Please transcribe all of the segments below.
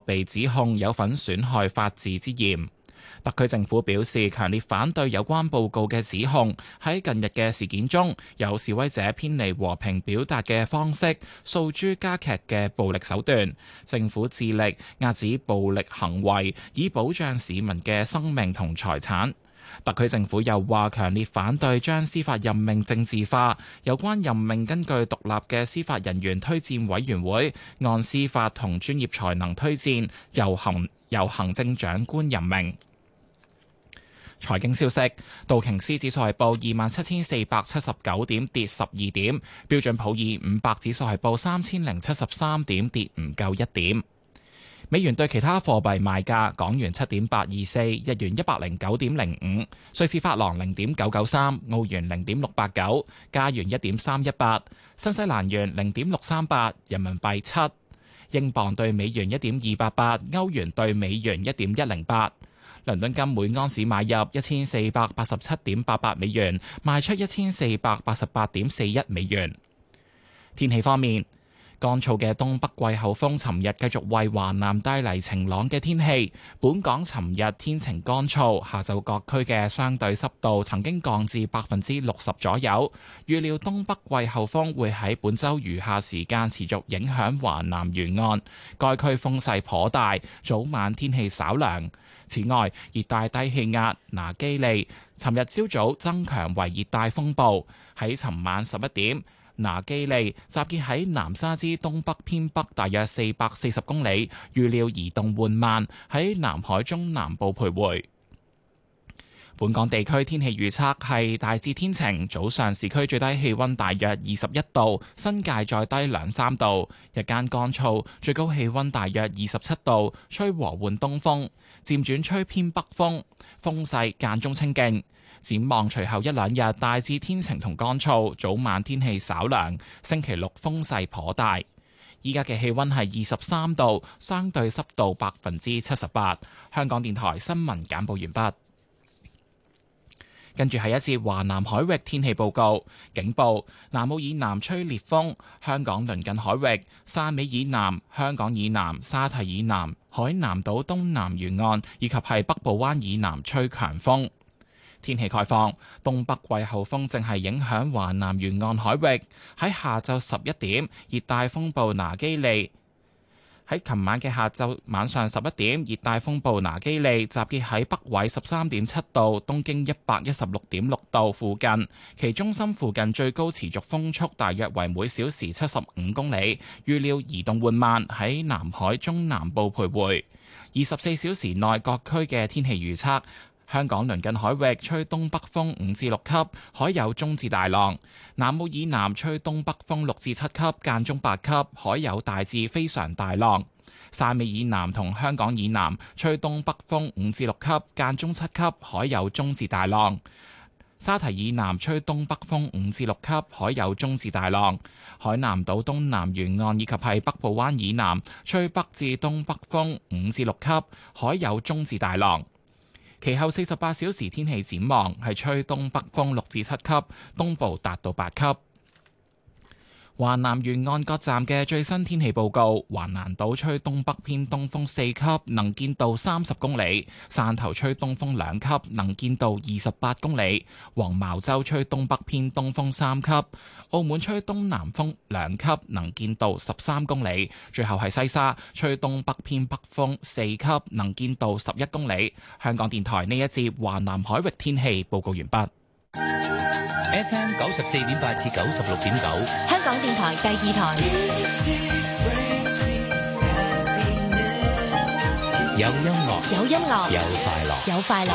被指控有份損害法治之嫌。特區政府表示強烈反對有關報告嘅指控。喺近日嘅事件中，有示威者偏離和平表達嘅方式，訴諸加劇嘅暴力手段。政府致力遏止暴力行為，以保障市民嘅生命同財產。特區政府又話強烈反對將司法任命政治化，有關任命根據獨立嘅司法人員推薦委員會，按司法同專業才能推薦，由行政長官任命。財經消息，道瓊斯指數係報27,479點，跌12點；標準普爾500指數係報3,073點，跌唔夠1點。美元對其他貨幣賣價：港元7.824，日元109.05，瑞士法郎0.993，澳元0.689，加元1.318，新西蘭元0.638，人民幣7，英鎊對美元1.288，歐元對美元1.108。倫敦金每安士買入1487.88美元，賣出1488.41美元。天氣方面，乾燥嘅東北季候風尋日繼續為華南帶嚟晴朗嘅天氣。本港尋日天晴乾燥，下晝各區嘅相對濕度曾經降至60%左右。預料東北季候風會喺本週餘下時間持續影響華南沿岸，該區風勢頗大，早晚天氣稍涼。此外，熱帶低氣壓拿基利尋日朝早增強為熱帶風暴，喺尋晚11點，拿基利集結喺南沙之東北偏北大約440公里，預料移動緩慢，喺南海中南部徘徊。本港地區天氣預測係大致天晴，早上市區最低氣溫大約21度，新界再低2-3度，日間乾燥，最高氣溫大約27度，吹和緩東風，漸轉吹偏北風，風勢間中清勁。展望隨後1-2日大致天晴同乾燥，早晚天氣稍涼，星期六風勢頗大。依家嘅氣溫係23度，相對濕度78%。香港電台新聞簡報完畢。跟住係一節華南海域天氣報告，警報：南澳以南吹烈風，香港鄰近海域、汕尾以南、香港以南、沙堤以南、海南島東南沿岸以及係北部灣以南吹強風。天氣概況：東北季候風正係影響華南沿岸海域。喺下晝11點，熱帶風暴拿基利喺琴晚嘅下晝晚上11點，熱帶風暴拿基利集結喺北緯13.7度、東經116.6度附近，其中心附近最高持續風速大約為每小時75公里，預料移動緩慢，喺南海中南部徘徊。24小時內各區嘅天氣預測：香港鄰近海域吹東北風5至6級，海有中至大浪；南澳以南吹東北風6至7級，間中8級，海有大至非常大浪；汕尾以南同香港以南吹東北風5至6級，間中7級，海有中至大浪；沙堤以南吹東北風5至6級，海有中至大浪；海南島東南沿岸以及係北部灣以南吹北至東北風5至6級，海有中至大浪。其後48小時天氣展望係吹東北風6至7級，東部達到8級。華南沿岸各站嘅最新天氣報告：橫瀾島吹東北偏東風4級，能見度30公里；汕頭吹東風2級，能見度28公里；黃茅洲吹東北偏東風3級；澳門吹東南風2級，能見度13公里；最後係西沙吹東北偏北風4級，能見度11公里。香港電台呢一節華南海域天氣報告完畢。 FM 94.8至96.9， 香港電台第2台。 有音樂， 有音樂， 有快樂， 有快樂。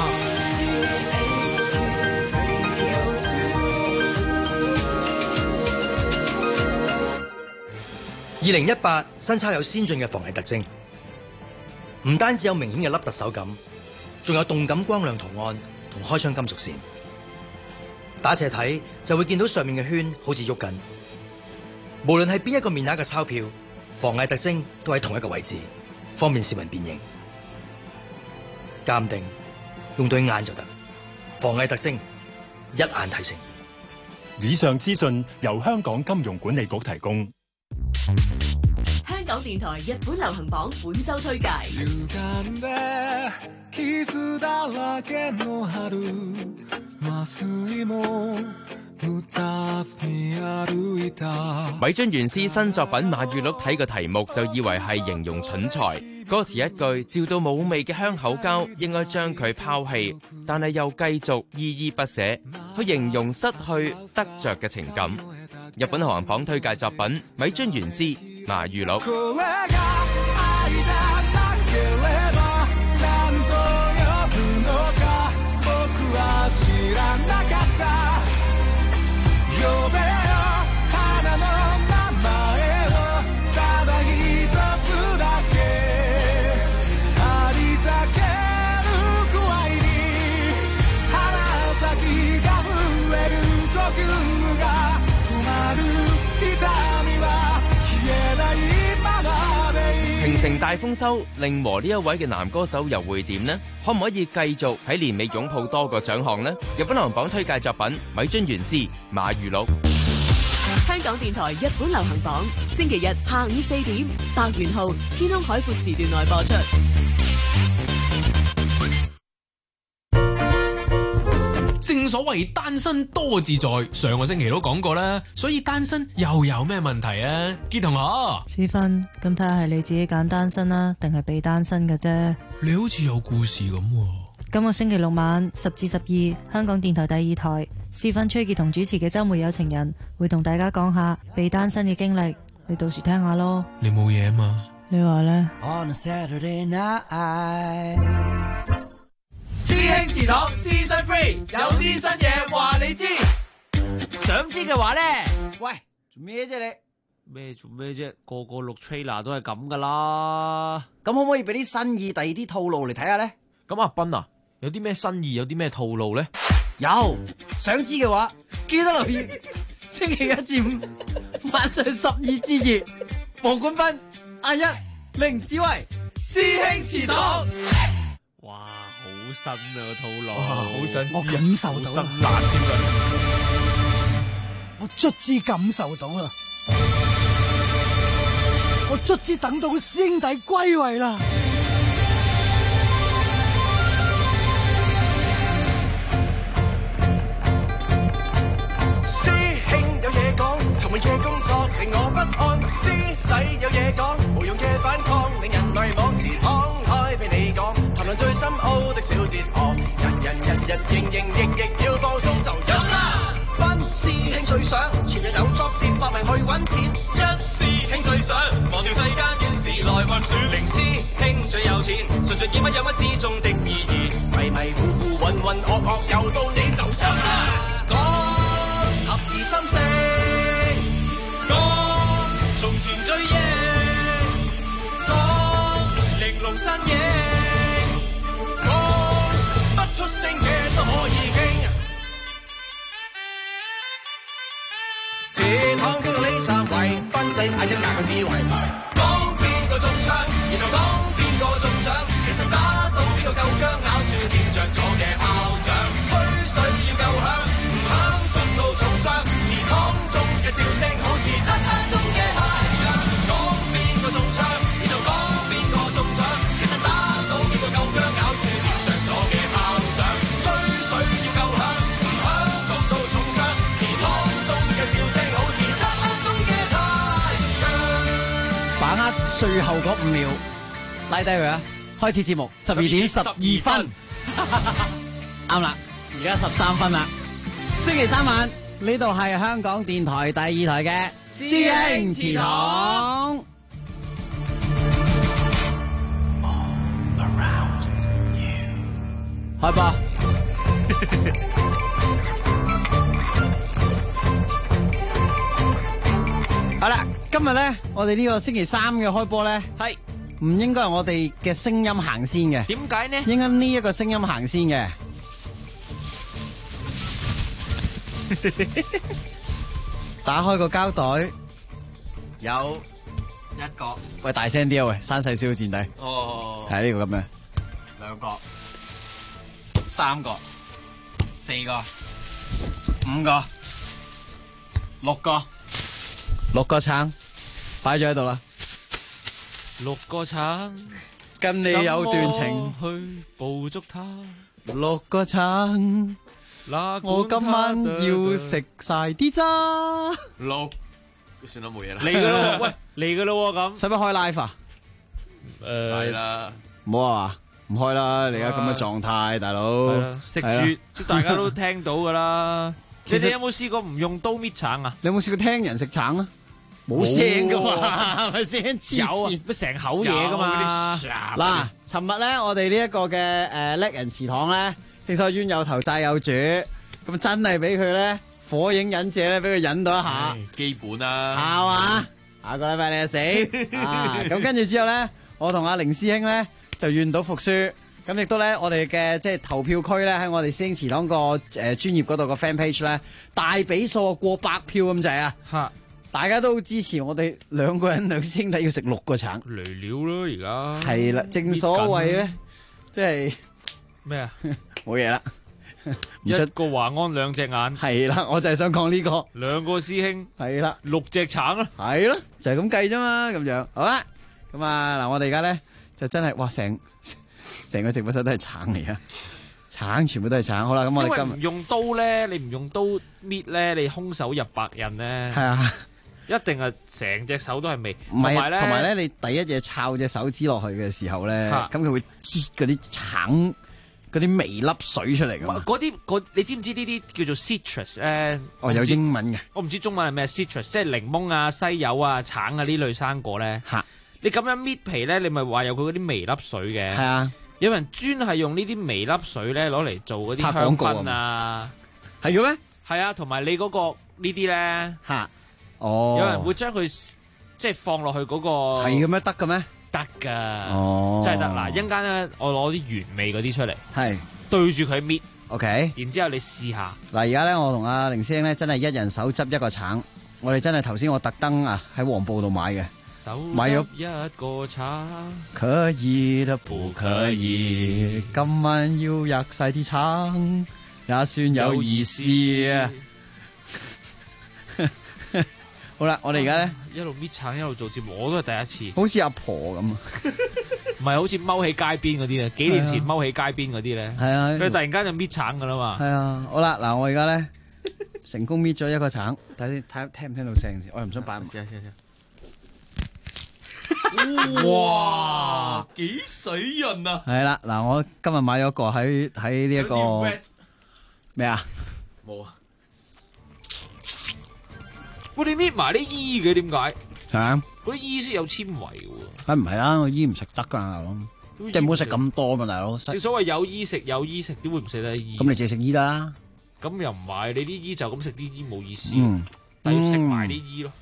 2018新鈔有先進嘅防偽特徵，唔單止有明顯嘅凹凸手感，仲有動感光亮圖案同開窗金屬線。打斜睇就會見到上面嘅圈好似喐緊。無論係邊一個面額嘅鈔票，防偽特徵都喺同一個位置，方便市民辨認。鑑定用對眼就得，防偽特徵一眼睇清。 以上資訊由香港金融管理局提供。 香港電台日本流行榜本周推介。 米津玄師新作品《馬與鹿》睇個題目就以為係形容蠢材，歌詞一句照到冇味嘅香口膠應該將佢拋棄，但係又繼續依依不捨去形容失去得着嘅情感。日本流行榜推介作品米津玄師《馬與鹿》。平成大豐收，令和呢一位嘅男歌手又會點呢？可唔可以繼續喺年尾擁抱多個獎項呢？日本流行榜推介作品米津玄師《馬與鹿》。 香港電台日本流行榜，星期日下午4點，白元浩天空海闊時段內播出。 正所謂單身多自在，上個星期都講過啦，所以單身又有咩問題啊？傑同學， 思芬，咁睇下係你自己揀單身啦，定係被單身嘅啫？ 你好似有故事咁。 今個星期六晚10至12，香港電台第2台，思芬、崔傑同主持嘅周末有情人會同大家講下被單身嘅經歷，你到時聽下咯。 你冇嘢嘛？ 你話呢？ 師兄祠堂 Season 3有啲新嘢話你知，想知嘅話咧，喂，做咩啫你？做咩啫？個個錄 trailer 都係咁噶啦。咁可唔可以俾啲新意、第二啲套路嚟睇下咧？ 咁阿斌啊，有啲咩新意、有啲咩套路咧？ 有，想知嘅話，記得留意星期1至5晚上12至2，黃冠斌、阿一、凌子維，師兄祠堂。哇，好新啊個套路， 好想知啊， 我感受到好辛辣添啊！ 我卒之感受到啦，我卒之等到師兄弟歸位啦！ 師兄有嘢講，尋悶嘅工作令我不安，師弟有嘢講，無用嘅反抗令人迷惘，自敞開俾你講。談論最深奧的小哲學，人日營役要放鬆就有啦。斌師兄最想前日有作戰搏命去揾錢，一師兄最想忘掉世間件事來運轉，零師兄最有錢，純盡見乜有乜之中的意義，迷糊渾噩又到你就有啦。講合意心聲，講從前最英，講玲瓏身影。出聲嘅都可以傾，這趟經過你站位，賓仔嗌一架嘅智慧，講邊個中槍，然後講邊個中獎，其實打到邊個夠薑，咬住點着咗嘅炮仗，吹水要夠響，唔響焗到重傷，祠堂中嘅笑聲好似漆黑中嘅太陽，講邊個中槍，然後講邊個中獎，其實打到邊個夠薑，咬住點着咗嘅炮仗。 把握最後嗰5秒，拉低佢啊！開始節目，12點12分，啱啦，而家13分啦。星期3晚呢度係香港電台第2台嘅師兄祠堂。開播。好啦，今日咧，我哋呢個星期3嘅開波咧，係唔應該係我哋嘅聲音行先嘅？點解呢？應該呢一個聲音行先嘅。打開個膠袋，有一個。喂，大聲啲啊！喂，山細少墊底。哦，係呢個咁樣。2個、3個、4個、5個、6個。6個橙擺咗喺度啦， 6個橙， 跟你有段情去捕捉它。 6個橙，我今晚要食晒啲渣。 6，算啦冇嘢啦。 嚟噶咯，喂嚟噶咯咁。 使唔使開 live 啊？ 使啦， 唔好啊，唔開啦！你而家咁嘅狀態，大佬食住，大家都聽到噶啦。你哋有冇試過唔用刀搣橙啊？ 你有冇試過聽人食橙啊？冇聲噶嘛，係咪先？ 有啊，乜成口嘢噶嘛？ 嗱，尋日咧，我哋呢一個嘅叻人祠堂咧，正所謂冤有頭債有主，咁真係俾佢咧火影忍者咧，俾佢忍到一下， 基本啦， 係嘛？下個禮拜你就死啊！咁跟住之後咧，我同阿凌師兄咧就願賭服輸，咁亦都咧我哋嘅即係投票區咧喺我哋師兄祠堂個專業嗰度個 fan page 咧，大比數過100票咁滯啊！嚇！大家都好支持我哋兩師兄弟要食6個橙嚟料咯，而家係啦，正所謂咧，即係咩啊？ 冇嘢啦， 一個華安2隻眼， 係啦，我就係想講呢個 2個師兄， 係啦 ，6隻橙啦， 係咯，就係咁計啫嘛，咁樣好啦，咁啊嗱，我哋而家咧就真係哇，成個直播室都係橙嚟啊！橙全部都係橙，好啦，咁我哋今日唔用刀咧，你唔用刀搣咧，你空手入白刃咧， 係啊。 一定係成隻手都係味， 同埋咧，你第一嘢摷隻手指落去嘅時候咧，咁佢會擠嗰啲橙嗰啲微粒水出嚟㗎嘛。 嗰你知唔知呢啲叫做 citrus 咧？ 哦，有英文嘅， 我唔知中文係咩 citrus， 即係檸檬啊、西柚啊、橙啊呢類生果咧。嚇！你咁樣搣皮咧，你咪話有佢嗰啲微粒水嘅。係啊，有人專係用呢啲微粒水咧攞嚟做嗰啲香薰啊。 係嘅咩？ 係啊，同埋你嗰個呢啲咧嚇。 哦， 有人會將佢即係放落去嗰個係嘅咩？得嘅咩？ 得噶， 哦， 真係得嗱！一陣間咧，我攞啲原味嗰啲出嚟， 係對住佢搣 ，OK。 然之後你試下嗱，而家咧我同阿凌師兄咧真係一人手執一個橙，我哋真係頭先我特登啊喺黃埔度買嘅，買咗一個橙， 可以都不可以，今晚要吔晒啲橙，也算有意思啊！好啦，我哋而家咧一路搣橙一路做節目，我都係第一次， 好似阿婆咁啊， 唔係好似踎喺街邊嗰啲啊，幾年前踎喺街邊嗰啲咧，係啊，佢突然間就搣橙噶啦嘛， 係啊，好啦，嗱我而家咧成功搣咗一個橙，睇先睇聽唔聽到聲先，我又唔想擺，試下試下， 哇，幾水潤啊！ 係啦，嗱我今日買咗個喺呢一個咩啊？ 冇啊！ 喂，你搣埋啲衣嘅點解？ 係啊， 嗰啲衣先有纖維嘅喎。 梗唔係啦，我衣唔食得噶，大佬，即係唔好食咁多嘛，大佬。 正所謂有衣食，點會唔食得衣？ 咁你淨係食衣啦。 咁又唔係，你啲衣就咁食啲衣冇意思。 但要食埋啲衣咯。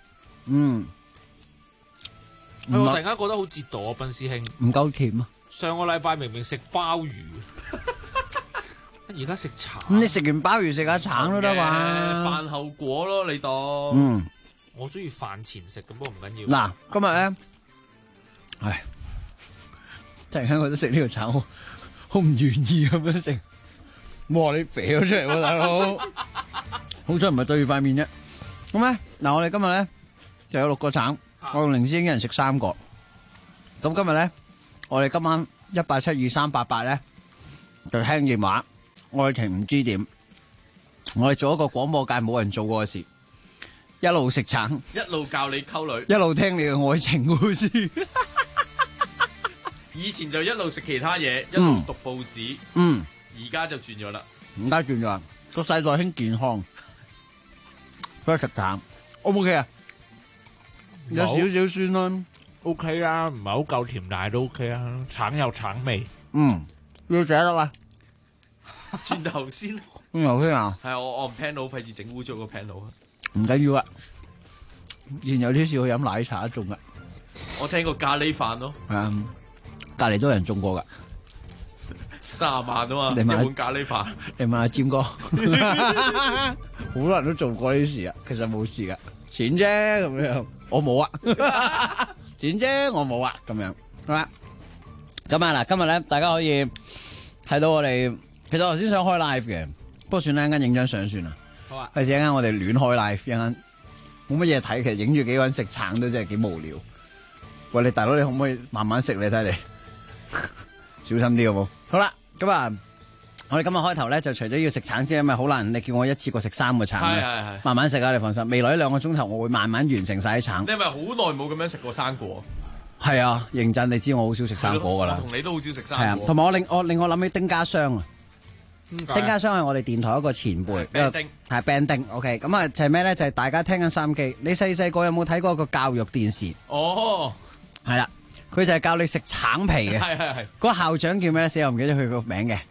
我突然間覺得好折墮啊，斌師兄。 唔夠甜啊！ 上個禮拜明明食鮑魚。而家食橙， 咁你食完鮑魚食下橙都得嘛？ 飯後果咯，你當。 我中意飯前食咁，不過唔緊要。 嗱，今日咧，唉，突然間覺得食呢個橙好唔願意咁樣食。哇！你肥咗出嚟喎，大佬。好彩唔係對住塊面啫。咁咧，嗱，我哋今日咧就有6個橙，我同凌師兄一人食3個。咁今日咧，我哋今晚1872388咧就聽電話。愛情唔知點，我哋做一個廣播界冇人做過嘅事，一路食橙， 一路教你溝女， 一路聽你嘅愛情故事。 以前就一路食其他嘢，一路讀報紙。而家就轉咗啦。 而家轉咗，個世代興健康，不如食橙 ，O 唔 OK 啊？有少少酸啦 ，OK 啦，唔係好夠甜，但係都 OK 啦。橙有橙味， 要食得嘛？ 轉頭先， 啊！ 係我 panel 費事整污糟個 panel 啊！ 唔緊要啊，現有啲事去飲奶茶中噶。 我聽過咖喱飯咯， 隔籬都有人中過噶 30萬啊嘛，一碗咖喱飯。 你問下占哥，好多人都做過呢啲事啊，其實冇事噶，錢啫咁樣，我冇啊，錢啫我冇啊，咁樣係嘛？咁啊嗱，今日咧大家可以睇到我哋。其實我頭先想開 live 嘅，不過算啦，一陣間影張相算啦。 好啊， 費事一陣間我哋亂開 live，一陣間冇乜嘢睇，其實影住幾個人食橙都真係幾無聊。 喂，你大佬你可唔可以慢慢食？你睇你小心啲好冇？好啦，咁啊，我哋今日開頭咧就除咗要食橙之外，咪好難你叫我一次過食3個橙嘅， 係慢慢食啊！你放心，未來呢2個鐘頭我會慢慢完成晒啲橙。 你係咪好耐冇咁樣食過生果？ 係啊，認真，你知我好少食生果噶啦。 同你都好少食生果。 係啊，同埋我令我諗起丁家雙啊。丁家雙係我哋電台一個前輩，係 band 丁。OK， 咁啊就係咩咧？就係大家聽緊收音機。你細個有冇睇過個教育電視？ 哦， 係啦，佢就係教你食橙皮嘅。係。嗰個校長叫咩咧？死我唔記得佢個名嘅。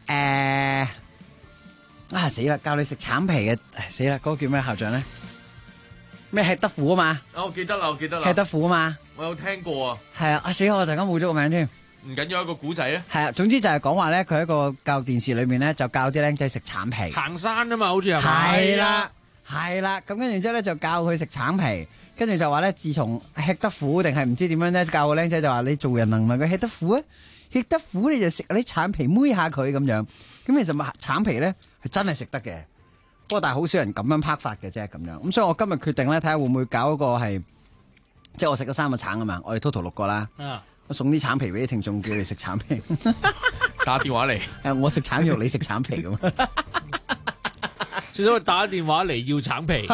死啦！教你食橙皮嘅，死啦！嗰個叫咩校長咧？咩吃得苦啊嘛？ 我記得啦。 吃得苦啊嘛？ 我有聽過啊。 係啊！死我突然間冇咗個名添。 唔緊要，一個古仔咧。 係啊，總之就係講話咧，佢喺個教育電視裏面咧，就教啲僆仔食橙皮。 行山啊嘛，好似係咪？ 係啦。咁跟住之後咧，就教佢食橙皮，跟住就話咧，自從吃得苦定係唔知點樣咧，教個僆仔就話你做人能唔能夠吃得苦啊？吃得苦你就食啲橙皮搣下佢咁樣。咁其實橙皮咧係真係食得嘅，不過但係好少人咁樣拍法嘅啫咁樣。咁所以我今日決定咧，睇下會唔會搞一個係，即係我食咗3個橙啊嘛，我哋 total 6個啦。我送啲橙皮俾啲聽眾，叫你食橙皮。 打電話嚟。 我食橙肉，你食橙皮咁。 最少打電話嚟要橙皮。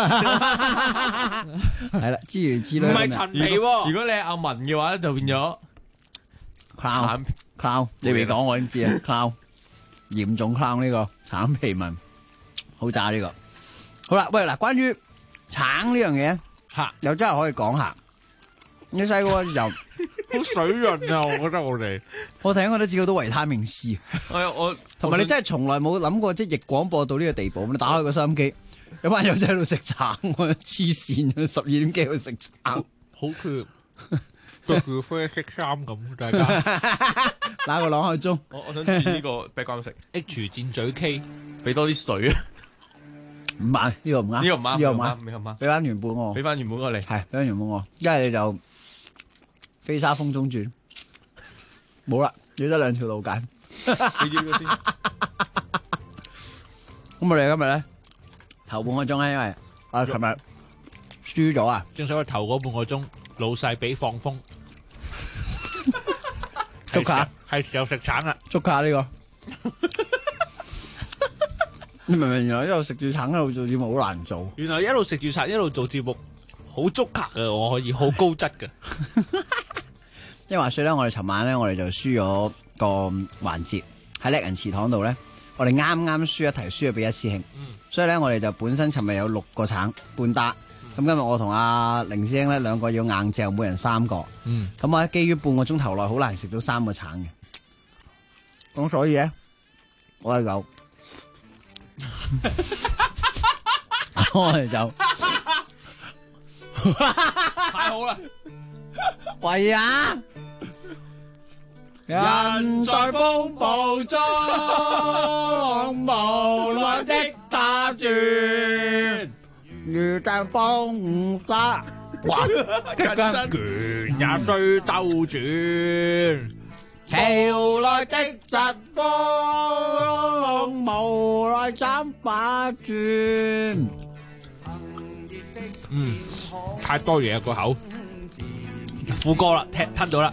係啦，之如之類。 唔係陳皮喎。 如果你係阿文嘅話，就變咗 clown。你未講我已經知啊 clown。嚴重 clown 呢個橙皮紋，好渣呢個。好啦，喂嗱，關於橙呢樣嘢，又真係可以講下。你細個又好水潤啊！我覺得我睇我都知道好多維他命 C。 我同埋你真係從來冇諗過即係逆廣播到呢個地步。你打開個收音機，有班友仔喺度食橙，我黐線，12點幾喺度食橙， 好缺。着住啡色衫咁，大家打個朗口鐘。 我想轉呢個 background 色 H 箭嘴 K， 俾多啲水啊！ 唔啱，呢個唔啱， 呢個唔啱， 呢個唔啱，俾翻原本我， 俾翻原本我嚟， 係俾翻原本我，一係你就飛沙風中轉，冇啦，要得2條路揀。你要先。咁我哋今日咧頭半個鐘咧，因為琴日輸咗啊， 正所謂頭嗰半個鐘。老細俾放風， 捉卡係時候食橙啦！ 捉卡呢個，你明唔明？原來一路食住橙一路做節目好難做。 原來一路食住橙一路做節目好捉卡嘅，我可以好高質嘅。 因為話說咧，我哋尋晚咧，我哋就輸咗個環節喺叻人祠堂度咧，我哋啱啱輸一題，輸咗俾一師兄，所以咧我哋就本身尋日有6個橙半打。咁今日我同阿凌師兄咧2個要硬嚼，每人3個。咁我咧基於半個鐘頭內好難食到3個橙嘅，咁所以咧我哋就太好啦！ 喂啊！人在風暴中無奈的打轉。如陣風沙，哇！ 拳也須兜轉， 潮來的疾風，無奈斬把轉。 太多嘢個口，副歌啦，吞到啦。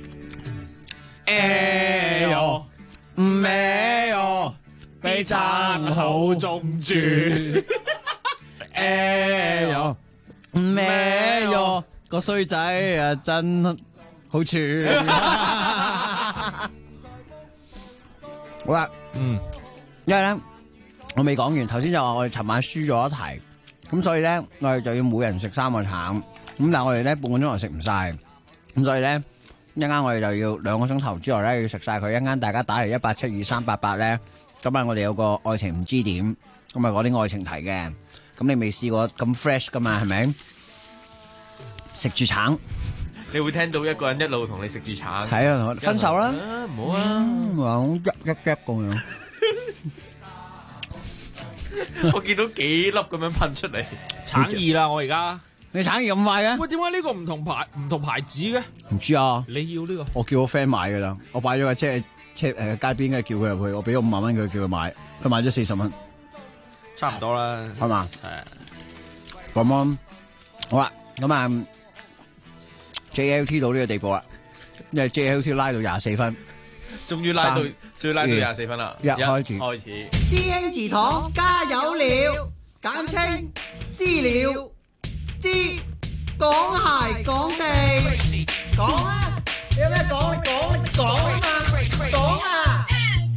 哎喲，咩喲，俾橙好中轉。哎喲，咩喲，個衰仔啊真好串。好啦，因為咧我未講完，頭先就話我哋尋晚輸咗一題，咁所以咧我哋就要每人食3個橙，咁但係我哋咧半個鐘頭食唔晒，咁所以咧一陣間我哋就要2個鐘頭之內咧要食晒佢，一陣間大家打嚟1872388咧，咁啊我哋有個愛情唔知點，咁啊講啲愛情題嘅。咁你未試過咁 fresh 噶嘛？係咪？食住橙， 你會聽到一個人一路同你食住橙。 係啊，同我分手啦， 唔好啊， 話一咁樣。 我見到幾粒咁樣噴出嚟， 橙2啦，我而家。 你橙2咁快嘅？ 喂，點解呢個唔同牌子嘅？ 唔知啊。 你要呢個？ 我叫我 friend 買噶啦，我擺咗架車街邊嘅，叫佢入去，我俾咗5萬蚊佢，叫佢買，佢買咗40蚊。 差唔多啦， 係嘛？ 係。 咁好啦，咁啊， JLT 到呢個地步啦，因為 JLT 拉到24分， 終於拉到24分啦， 一開始。 師兄祠堂加油了，簡稱私了，知講鞋講地，講啊！你有咩講？講啊嘛，講啊！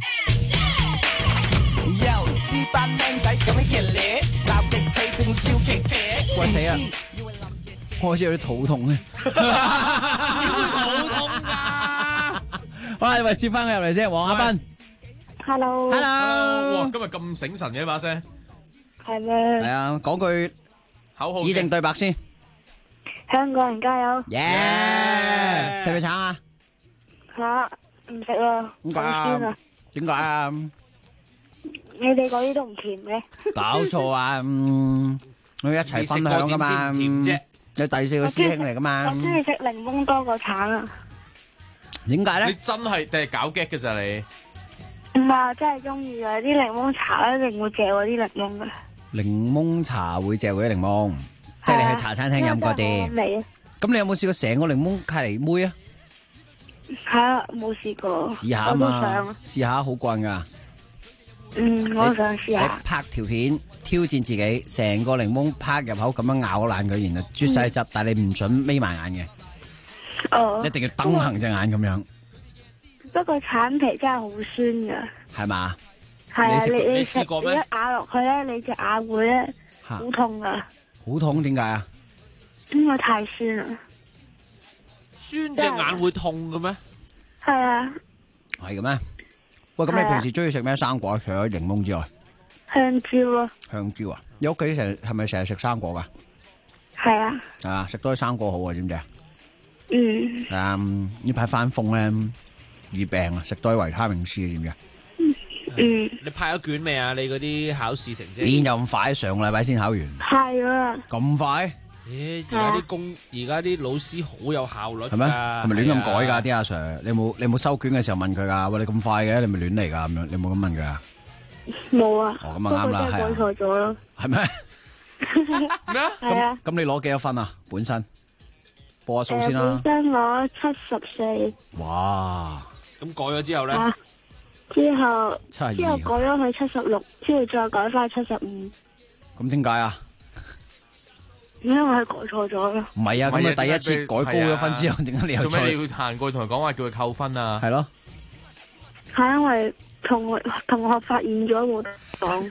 呢班靚仔咁樣熱烈，鬧極佢並笑極極。 喂死啦！開始有啲肚痛咧。 點會肚痛㗎？ 喂，接翻佢入嚟先，黃亞斌。 Hello。 哇，今日咁醒神嘅把聲。 係咩？ 係啊，講句口號指定對白先。 香港人加油！ 耶！食唔食橙啊？ 吓，唔食啦， 點解好酸啊！ 點解啊？ 你哋嗰啲都唔甜嘅。 搞錯啊！我一齊分享噶嘛。你第4個師兄嚟噶嘛？ 我中意食檸檬多過橙啊！ 點解咧？ 你真係定係搞 gag 嘅咋你？ 唔係，我真係中意啊！啲檸檬茶一定會借我啲檸檬嘅。 檸檬茶會借嗰啲檸檬，即係你去茶餐廳飲嗰啲。咁你有冇試過成個檸檬契嚟妹啊？ 係啊，冇試過。 試下啊嘛，試下好慣噶。 我想試下。 你拍條片挑戰自己，成個檸檬拍入口咁樣咬爛佢，然後啜晒汁，但係你唔准眯埋眼嘅。 哦。 一定要瞪行隻眼咁樣。 不過橙皮真係好酸噶。 係嘛？ 係啊，你試過咩？ 一咬落去咧，你隻牙會咧好痛噶。 好痛？點解啊？ 因為太酸啦。 酸隻眼會痛嘅咩？ 係啊。 係嘅咩？喂，咁你平時中意食咩生果？除咗檸檬之外？ 香蕉啊。 香蕉啊？你屋企係咪成日食生果噶？ 係啊。 係啊，食多啲生果好啊，知唔知啊？ 嗯。 呢排翻風咧，易病啊，食多啲維他命 C 知唔知啊？ 你派咗卷未啊？你嗰啲考試成績？ 邊有咁快？上個禮拜先考完。 係啊。 咁快？ 而家啲老師好有效率㗎。 係咩？係咪亂咁改㗎啲阿 Sir？你冇收卷嘅時候問佢㗎？喂，你咁快嘅，你咪亂嚟㗎咁樣？你冇咁問佢啊？ 冇啊。 哦，咁啊啱啦，係啊。 改錯咗咯。 係咩？ 咩啊？ 係啊。 咁你攞幾多分啊？本身報下數先啦。 本身攞74。 哇！ 咁改咗之後咧？ 之後 72 改咗去76，之後再改翻75。 咁點解啊？ 因為佢改錯咗咯。 唔係啊，咁你第一次改高咗分之後，點解你又做咩你要行過同佢講話叫佢扣分啊？ 係咯。 係因為同學發現咗冇得講。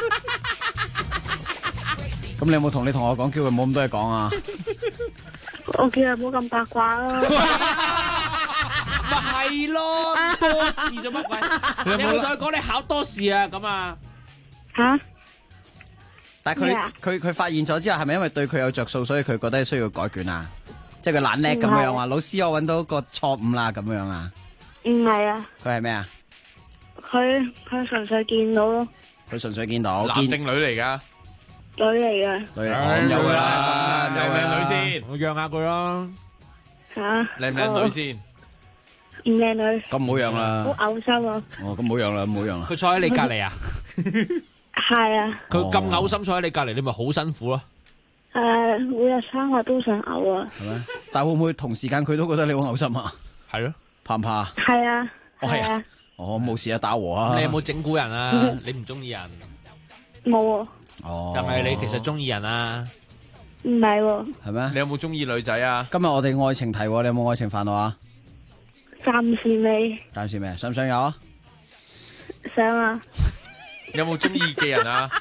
咁你有冇同你同學講叫佢冇咁多嘢講啊？ 我叫佢唔好咁八卦咯。 咪係咯，多事做乜鬼？你有冇同佢講你考多試啊？咁啊？ 吓？ 但係佢發現咗之後，係咪因為對佢有着數，所以佢覺得需要改卷啊？即係佢懶叻咁樣話，老師我搵到個錯誤啦咁樣啊？ 唔係啊。 佢係咩啊？ 佢純粹見到咯。 佢純粹見到。 男定女嚟噶？ 女嚟噶。 女嚟。有噶啦， 靚唔靚女先？ 我讓下佢啦。 吓？ 靚唔靚女先？ 唔靚女。 咁唔好讓啦。 好嘔心啊！ 哦，咁唔好讓啦，唔好讓啦。 佢坐喺你隔籬啊？ 係啊。 佢咁嘔心坐喺你隔籬，你咪好辛苦咯。 每日生活都想嘔啊。 係咩？但會唔會同時間佢都覺得你好嘔心啊？ 係咯。 怕唔怕？ 係啊。係啊。 哦，冇事啊，打和啊。 你有冇整蠱人啊？你唔中意人？ 冇啊。 哦。 係咪你其實中意人啊？ 唔係喎。 係咩？ 你有冇中意女仔啊？ 今日我哋愛情題，你有冇愛情煩惱啊？ 暫時未。 暫時未，想唔想有啊？ 想啊。 有冇中意嘅人啊？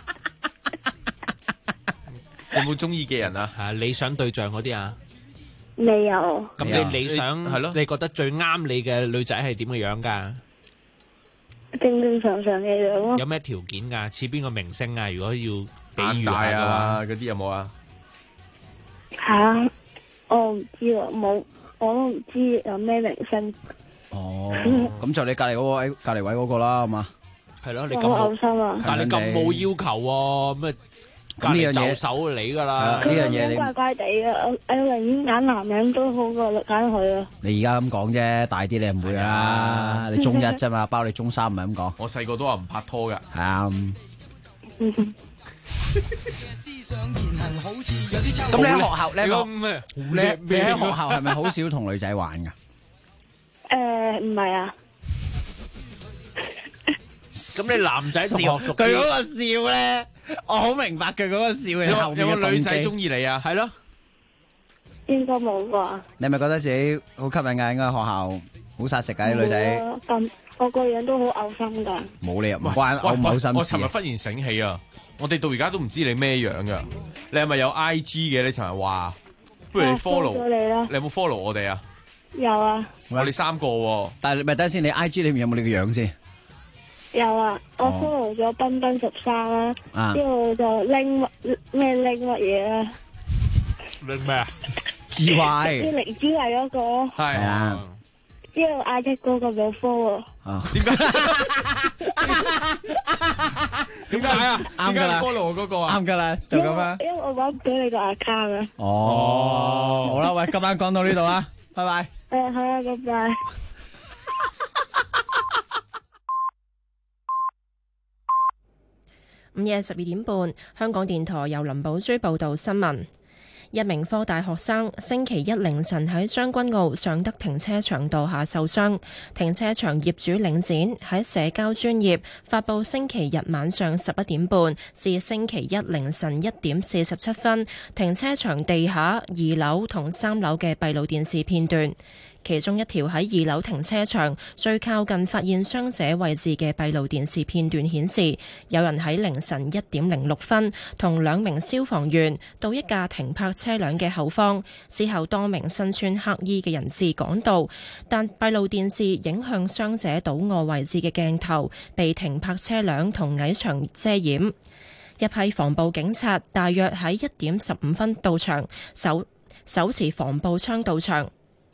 有冇中意嘅人啊？ 係理想對象嗰啲啊？ 未有。 咁你理想係咯？ 你覺得最啱你嘅女仔係點嘅樣噶？ 正正常常嘅樣咯。 有咩條件噶？似邊個明星啊？如果要比喻大下嘅話， 啊，嗰啲有冇啊？ 吓，我唔知啊，冇，我都唔知有咩明星。 哦，咁就你隔籬嗰個位，隔籬位嗰個啦，係嘛？ 係咯，你好咁嘔心啊！ 但係你咁冇要求喎，咩？ 咁呢樣嘢就手你噶啦， 呢樣嘢你怪怪地嘅，我寧願揀男人都好過揀佢啊！ 你而家咁講啫，大啲你唔會啦，你中一啫嘛，包你中三唔係咁講。 我細個都話唔拍拖噶。 係啊。 咁你喺學校咧？你喺學校係咪好少同女仔玩噶？ 唔係啊。 咁你男仔同學熟啲？ 佢嗰個笑咧，我好明白佢嗰個笑嘅後面嘅動機。 有冇女仔中意你啊？ 係咯， 應該冇啩。 你係咪覺得自己好吸引㗎？應該學校好殺食㗎啲女仔。 咁我個樣都好嘔心㗎。 冇理由，唔關嘔唔嘔心事。 我尋日忽然醒起啊！我哋到而家都唔知你咩樣㗎。你係咪有 IG 嘅？你尋日話，不如你 follow 咗你啦。 你有冇 follow 我哋啊？ 有啊。 我哋3個喎。 但係咪等先？你 IG 裏面有冇你個樣先？ 有啊，我 follow 咗彬彬13啦，之後就拎乜嘢啊？ 拎咩啊？ 智慧。 啲靈芝慧嗰個。 係啊。 之後嗌隻嗰個冇 follow。 點解？點解啊？ 啱㗎啦 follow 嗰個啊？ 啱㗎啦，就咁啦。 因為我搵唔到你個 account 啊。 哦，好啦，喂，今晚講到呢度啦，拜拜。 好啊，拜拜。 午夜12點半，香港電台由林寶珠報道新聞。一名科大學生星期一凌晨喺將軍澳尚德停車場墮下受傷，停車場業主領展喺社交專頁發布星期日晚上11點半至星期一凌晨1點47分停車場地下2樓同3樓嘅閉路電視片段。其中一條喺2樓停車場最靠近發現傷者位置嘅閉路電視片段顯示，有人喺凌晨1點06分同2名消防員到一架停泊車輛嘅後方，之後多名身穿黑衣嘅人士趕到，但閉路電視影向傷者倒臥位置嘅鏡頭被停泊車輛同矮牆遮掩。一批防暴警察大約喺1點15分到場，手持防暴槍到場。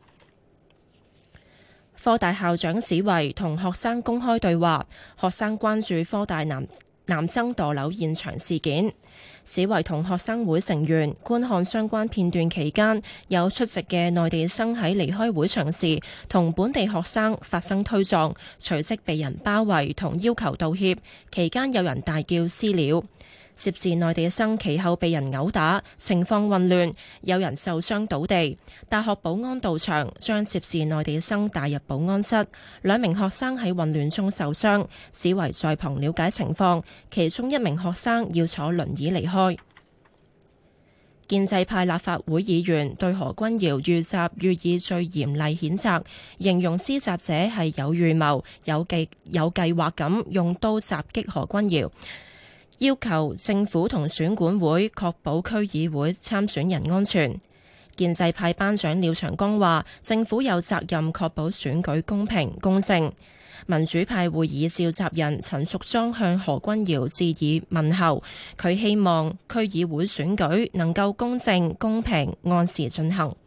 科大校長史維同學生公開對話，學生關注科大男生墮樓現場事件。史維同學生會成員觀看相關片段期間，有出席嘅內地生喺離開會場時同本地學生發生推撞，隨即被人包圍同要求道歉，期間有人大叫私了。涉事內地生其後被人毆打，情況混亂，有人受傷倒地。大學保安到場，將涉事內地生帶入保安室。2名學生喺混亂中受傷，史維在旁了解情況，其中1名學生要坐輪椅離開。建制派立法會議員對何君堯遇襲予以最嚴厲譴責，形容施襲者係有預謀、有計劃咁用刀襲擊何君堯。要求政府同選管會確保區議會參選人安全。建制派班長廖長江話：政府有責任確保選舉公平公正。民主派會議召集人陳淑莊向何君堯致以問候，佢希望區議會選舉能夠公正公平按時進行。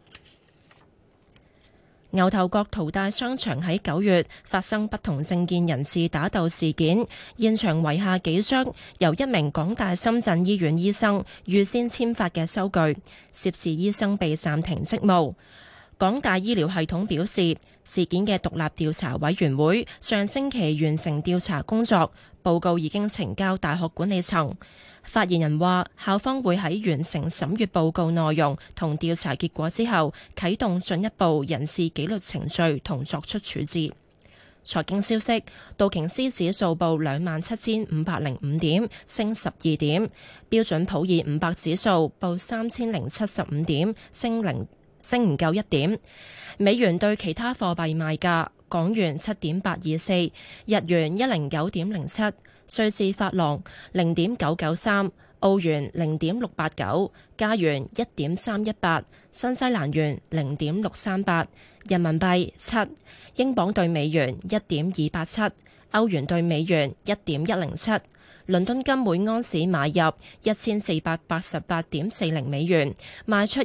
牛頭角淘大商場喺9月發生不同政見人士打鬥事件，現場遺下幾張由1名港大深圳醫院醫生預先簽發嘅收據，涉事醫生被暫停職務。港大醫療系統表示，事件嘅獨立調查委員會上星期完成調查工作，報告已經呈交大學管理層。發言人話，校方會喺完成審閱報告內容同調查結果之後，啟動進一步人事紀律程序同作出處置。財經消息，道瓊斯指數報27,505點，升12點；標準普爾500指數報3075點，升唔夠1點。美元對其他貨幣賣價：港元7.824，日元109.07。瑞士法郎0.993，澳元0.689，加元1.318，新西蘭元0.638，人民幣7，英鎊對美元1.287，歐元對美元1.107。倫敦金每安士買入1488.40美元，賣出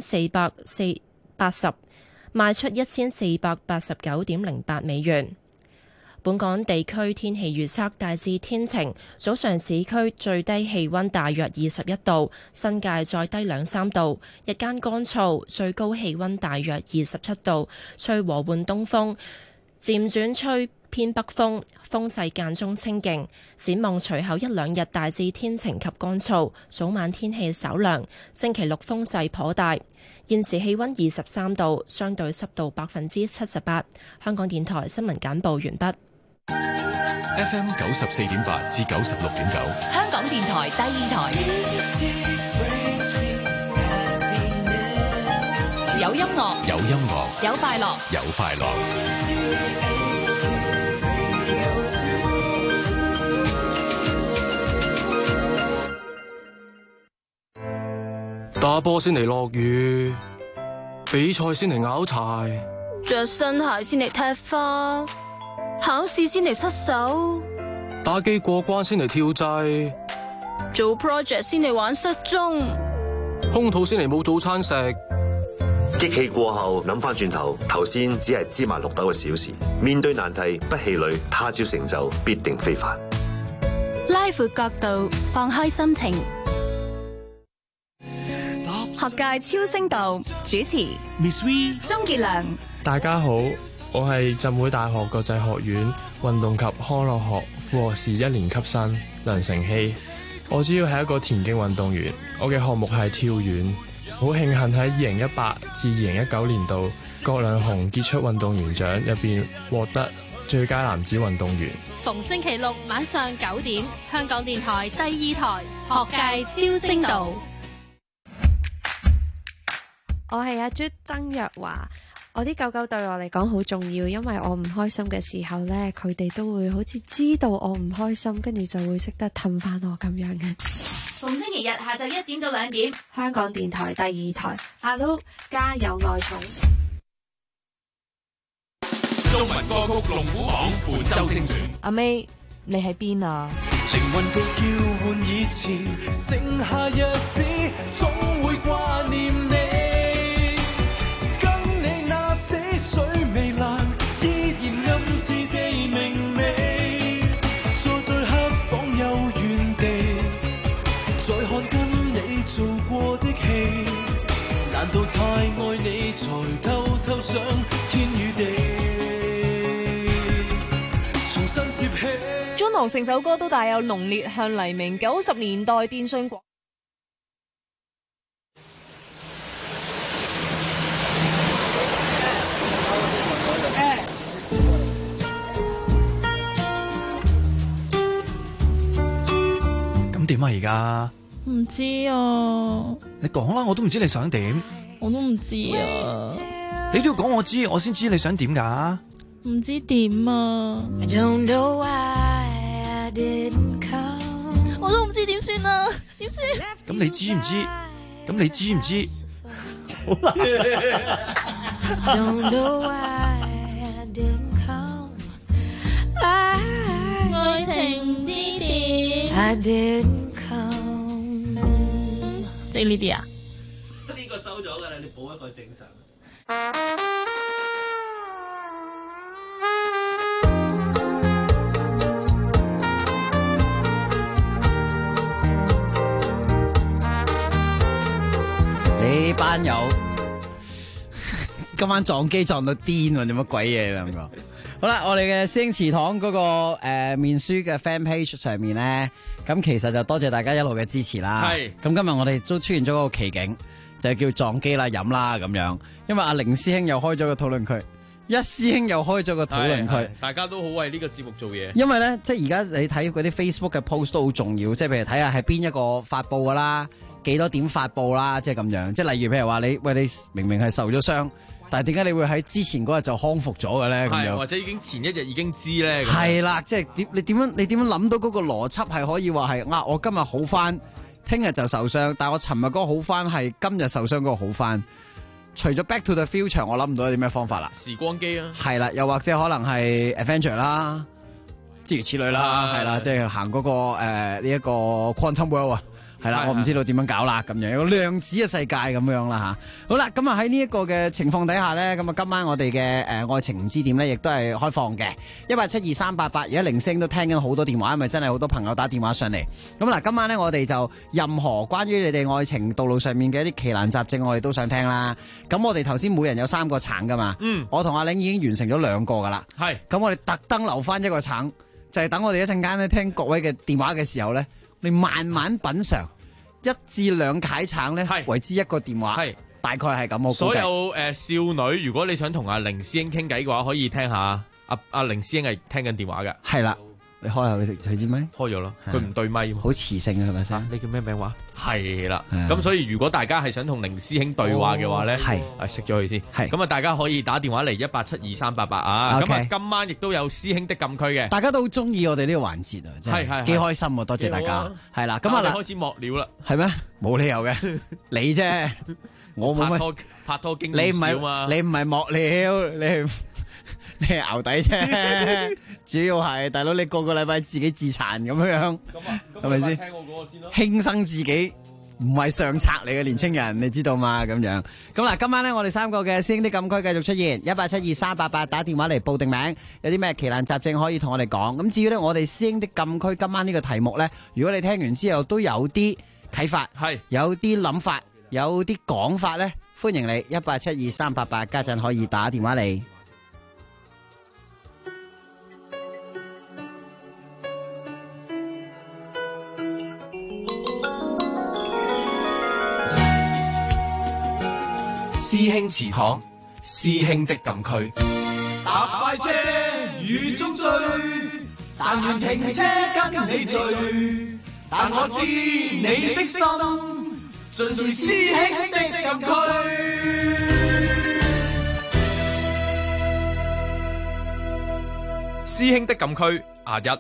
1489.08美元。本港地區天氣預測大致天晴，早上市區最低氣溫大約21度，新界再低2-3度，日間乾燥，最高氣溫大約27度，吹和緩東風，漸轉吹偏北風，風勢間中清勁。展望隨後一兩日大致天晴及乾燥，早晚天氣稍涼。星期六風勢頗大。現時氣溫23度，相對濕度78%。香港電台新聞簡報完畢。 FM 94.8至96.9， 香港電台第二台，有音樂， 有音樂， 有快樂， 有快樂。 打波先嚟落雨，比賽先嚟拗柴， 着新鞋先嚟踢花，考試先嚟失手， 打機過關先嚟跳掣， 做 project 先嚟玩失蹤， 空肚先嚟冇早餐食。 激氣過後諗翻轉頭，頭先只係芝麻綠豆嘅小事。面對難題不氣餒，他朝成就必定非凡。 拉闊角度，放開心情。學界超聲道主持 Miss V、 鍾傑良。 大家好，我係浸會大學國際學院運動及康樂學副學士1年級生梁成希。我主要係一個田徑運動員，我嘅項目係跳遠。好慶幸喺2018至2019年度葛量洪傑出運動員獎入邊獲得最佳男子運動員。 逢星期六晚上9點，香港電台第2台學界超聲道。 我係阿朱曾若華，我啲狗狗對我嚟講好重要，因為我唔開心嘅時候呢，佢哋都會好似知道我唔開心，跟住就會識得氹返我咁樣嘅。 逢星期日下晝1點到2點， 香港電台第2台，阿 Lu 家有愛寵。 中文歌曲龍虎榜本周精選。 阿 May，你喺邊啊？ 靈魂被叫喚以前，剩下日子總會掛念你。死水未爛，依然暗自地明媚。坐在黑房有原地，再看跟你做過的戲。難道太愛你，才偷偷想天與地？重新接起。 尊龍成首歌都帶有濃烈向黎明90年代電訊廣。 點啊而家？ 唔知啊。 你講啦，我都唔知你想點。 我都唔知啊。 你都要講我知，我先知你想點㗎。 唔知點啊。我都唔知點算啊，點算？ 咁你知唔知？咁你知唔知？好難。 愛情唔知點。即係呢啲啊？ 呢個收咗㗎啦，你補一個正常。 你班友今晚撞機撞到癲喎，做乜鬼嘢兩個？好啦，我哋嘅師兄祠堂嗰個面書嘅 fan page 上面咧，咁其實就多謝大家一路嘅支持啦。係，咁今日我哋都出現咗個奇景，就叫撞機啦、飲啦咁樣。因為阿凌師兄又開咗個討論區，一師兄又開咗個討論區， 大家都好為呢個節目做嘢。 因為咧，即係而家你睇嗰啲 Facebook 嘅 post 都好重要，即係譬如睇下係邊一個發布噶啦，幾多點發布啦，即係咁樣。即係例如譬如話你明明係受咗傷。但係點解你會喺之前嗰日就康復咗嘅咧？咁樣或者已經前一日已經知咧？ 係啦，即係你點樣諗到嗰個邏輯係可以話係我今日好翻，聽日就受傷，但係我尋日嗰個好翻係今日受傷嗰個好翻。除咗 Back to the Future， 我諗唔到有啲咩方法啦。 時光機啊， 係啦，又或者可能係 Adventure 啦，諸如此類啦，係啦，即係行嗰個呢一個 Quantum World 啊。 係啦，我唔知道點樣搞啦，咁樣有個量子嘅世界咁樣啦吓。好啦，咁啊喺呢一個嘅情況底下咧，咁啊今晚我哋嘅愛情唔知點咧，亦都係開放嘅1872388，而家零星都聽緊好多電話，因為真係好多朋友打電話上嚟。咁嗱，今晚咧我哋就任何關於你哋愛情道路上面嘅一啲奇難雜症，我哋都想聽啦。咁我哋頭先每人有3個橙噶嘛，我同阿玲已經完成咗2個噶啦，係。咁我哋特登留翻1個橙，就係等我哋一陣間咧聽各位嘅電話嘅時候咧。你慢慢品嘗，1至2解橙咧，為之1個電話，大概係咁。我所有少女，如果你想同阿凌師兄傾偈嘅話，可以聽下阿凌師兄係聽緊電話嘅。 係啦，你開下佢支咪？開咗咯，佢唔對咪， 好磁性嘅係咪先？ 你叫咩名話？ 係啦，咁所以如果大家係想同凌師兄對話嘅話咧，熄咗佢先。咁啊，大家可以打電話嚟1872388啊。咁啊，今晚亦都有師兄的禁區嘅。 大家都好中意我哋呢個環節啊，真係幾開心啊！多謝大家。係啦，咁啊開始幕僚啦。 係咩？冇理由嘅，你啫，我冇乜拍拖經驗少嘛。 你唔係幕僚，你係牛底啫。主要係大佬，你個禮拜自己自殘咁樣，係咪先？聽我嗰個先咯。輕生自己唔係上策嚟嘅年青人，你知道嘛？咁樣咁嗱，今晚咧我哋3個嘅師兄的禁區繼續出現，1872388打電話嚟報定名，有啲咩奇難雜症可以同我哋講。咁至於咧我哋師兄的禁區今晚呢個題目咧，如果你聽完之後都有啲啟發，有啲諗法，有啲講法咧，歡迎你1872388，家陣可以打電話嚟。 師兄祠堂，師兄的禁區。搭快車雨中追，但願停車跟你聚。但我知你的心，盡是師兄的禁區。 師兄的禁區1。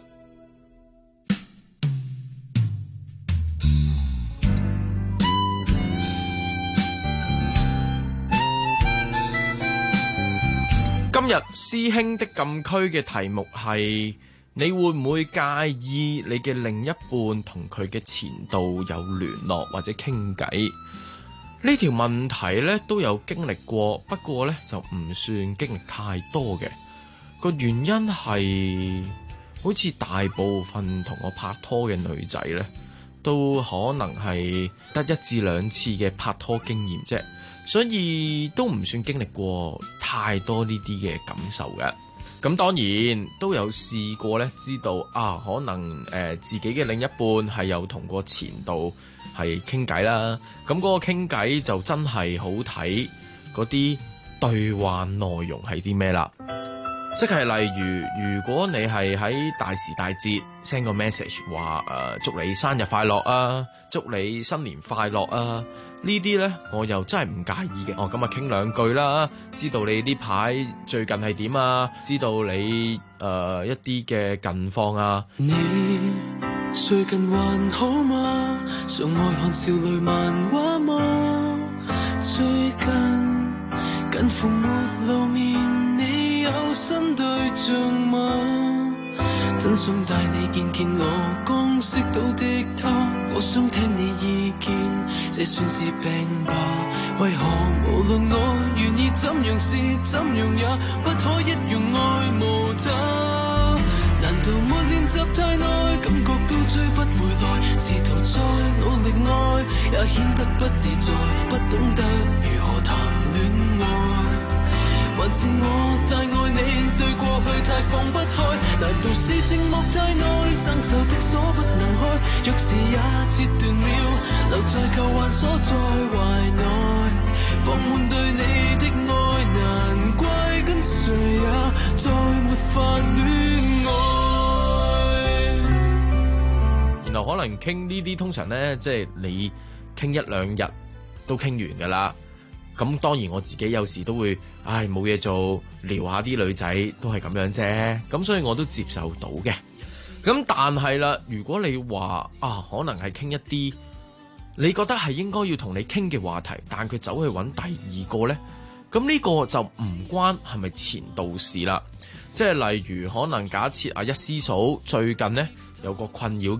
今日師兄的禁區嘅題目係：你會唔會介意你嘅另一半同佢嘅前度有聯絡或者傾偈？呢條問題咧都有經歷過，不過咧就唔算經歷太多嘅。個原因係好似大部分同我拍拖嘅女仔咧，都可能係得1至2次嘅拍拖經驗啫。所以都唔算經歷過太多呢啲嘅感受嘅。咁當然都有試過咧，知道可能自己嘅另一半係有同個前度係傾偈啦。咁嗰個傾偈就真係好睇嗰啲對話內容係啲咩啦。即係例如果你係喺大時大節 send 個 message 話祝你生日快樂啊，祝你新年快樂啊，呢啲咧我又真係唔介意嘅。咁啊傾2句啦，知道你呢排最近係點啊，知道你一啲嘅近況啊。 你最近還好嗎？常愛看少女漫畫嗎？最近近乎沒露面，你有新對象嗎？真想帶你見我剛識到的他，我想聽你意見，這算是病吧？為何無論我願意怎樣試怎樣也不可一樣愛無他？難道我練習太耐，感覺都追不回來，試圖再努力愛也顯得不自在，不懂得如何談戀愛。還是我太愛你，對過去太放不開，難道是寂寞太耐，生鏽的鎖不能開，鑰匙也切斷了，留在舊患鎖在懷內，放滿對你的愛，難怪跟誰也再沒法戀愛。 然後可能傾呢啲通常呢，即係你傾1、2日都傾完㗎啦。咁當然我自己有時都會，冇嘢做，撩下啲女仔都係咁樣啫。咁所以我都接受到嘅。咁但係啦，如果你話可能係傾一啲你覺得係應該要同你傾嘅話題，但佢走去揾第2個呢，咁呢個就唔關係咪前度事啦。即係例如可能假設一師嫂最近呢有個困擾嘅，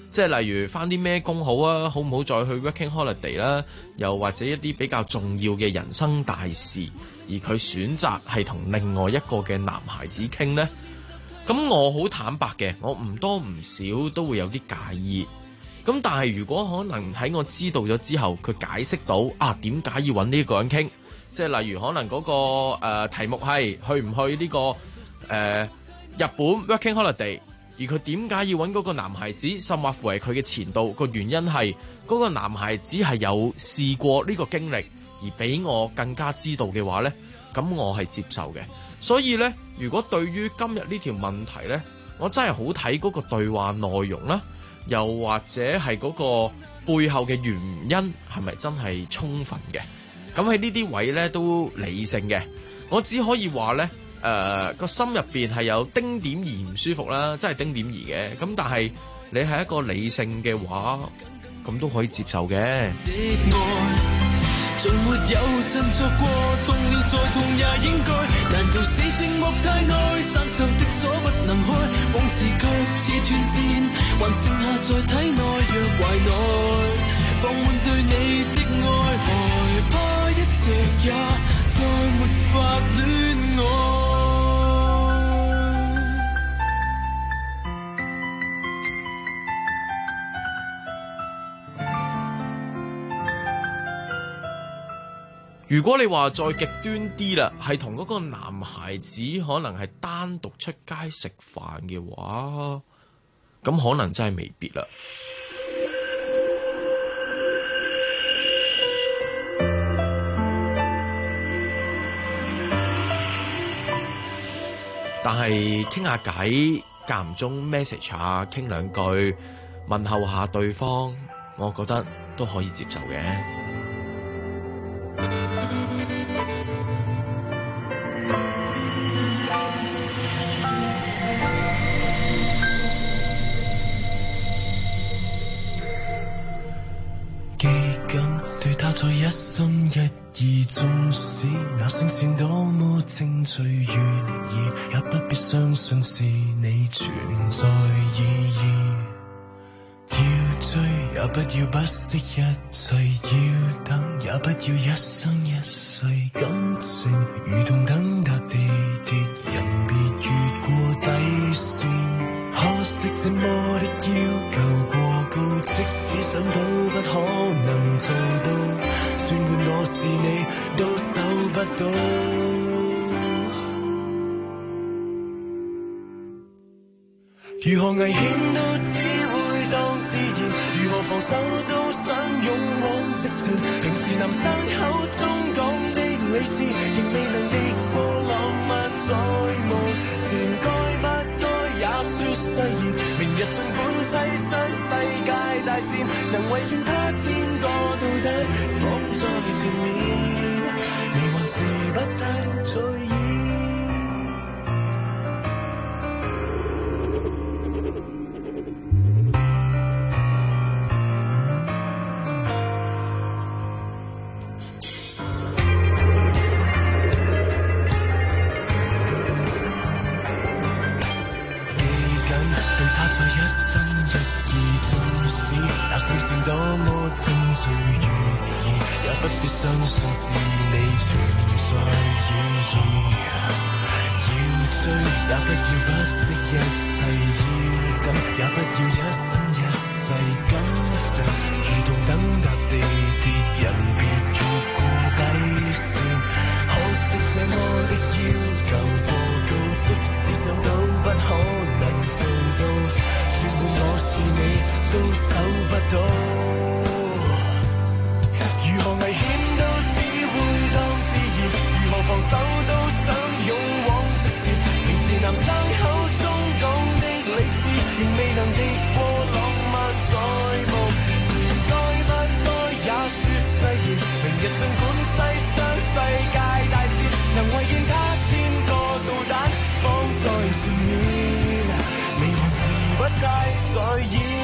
即係例如返啲咩工好啊，好唔好再去 working holiday 啦，又或者一啲比較重要嘅人生大事，而佢選擇係同另外一個嘅男孩子傾呢？咁我好坦白嘅，我唔多唔少都會有啲介意。咁但係如果可能喺我知道咗之後，佢解釋到點解要揾呢個人傾，即係例如可能嗰個題目係去唔去呢個日本 working holiday。而佢點解要揾嗰個男孩子，甚或乎係佢嘅前度？個原因係嗰個男孩子係有試過呢個經歷，而比我更加知道嘅話呢，咁我係接受嘅。所以呢，如果對於今日呢條問題呢，我真係好睇嗰個對話內容啦，又或者係嗰個背後嘅原因係咪真係充分嘅？咁喺呢啲位呢都理性嘅，我只可以話呢。個心入邊係有丁點兒唔舒服啦，真係丁點兒嘅。咁但係你係一個理性嘅話，咁都可以接受嘅。從沒有振作過，痛了再痛也應該。難道死寂寞太耐，山上的鎖不能開，往事卻似斷箭，還剩下在體內若懷內，放滿對你的愛，害怕一直也再沒法戀愛。如果你話再極端啲啦，係同嗰個男孩子可能係單獨出街食飯嘅話，咁可能真係未必啦。但係傾下偈，間唔中 message 下，傾兩句，問候下對方，我覺得都可以接受嘅。 記緊對他在一心一意，縱使那聲線多麼精粹悅耳，也不必相信是你存在意義。要追也不要不惜一切，要等也不要一生一世，感情如同等踏地鐵，人別越過底線。可惜這麼的要求過高，即使想到不可能做到，轉換我是你都收不到。如何危險都只會當自然，如何放手都想勇往直前。平時男生口中講的理智，仍未能敵過浪漫在無情，該不該也說誓言。明日儘管棲身世界大戰，能為見他千個導彈放在前面，你還是不太在意。多麼精粹悅耳，也不必相信是你存在意義。要追也不要不惜一切，要等也不要一生一世，感情如同等踏地鐵，人別越過底線。可惜這麼的要求過高，即使想到不可能做到，轉換我是你都收不到。如何危險都只會當自然，如何放手都想勇往直前。平時男生口中講的理智，仍未能敵過浪漫在無前，該不該也說誓言。明日儘管犧牲世界大戰，能為見他千個導彈放在前面，你還是不太在意。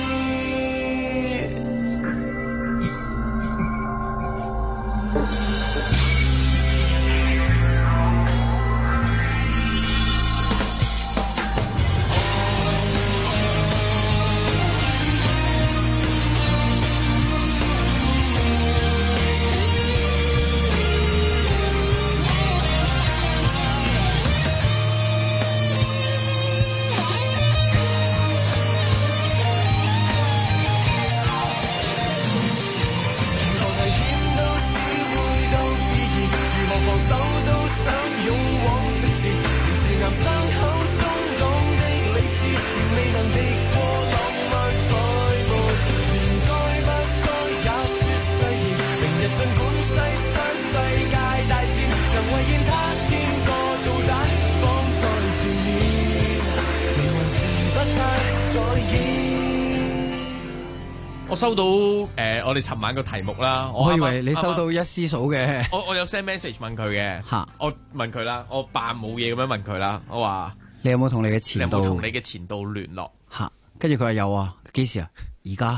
我收到我哋尋晚個題目啦。 我以為你收到一絲數嘅。 我有 send message 問佢嘅。我問佢啦，我扮冇嘢咁樣問佢啦。我話你有冇同你嘅前度？ 你有冇同你嘅前度聯絡？ 跟住佢話有啊。幾時啊？而家。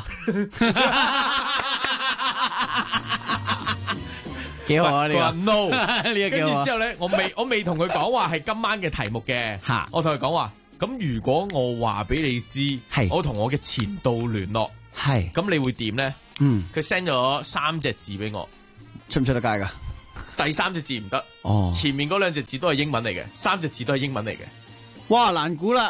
幾好啊！ 佢話 no， 跟住之後咧，我未同佢講話係今晚嘅題目嘅。我同佢講話，咁如果我話俾你知，我同我嘅前度聯絡，咁你會點咧？佢 send 咗3隻字俾我， 出唔出得街噶？ 第3隻字唔得，前面嗰2隻字都係英文嚟嘅，3隻字都係英文嚟嘅。 哇，難估啦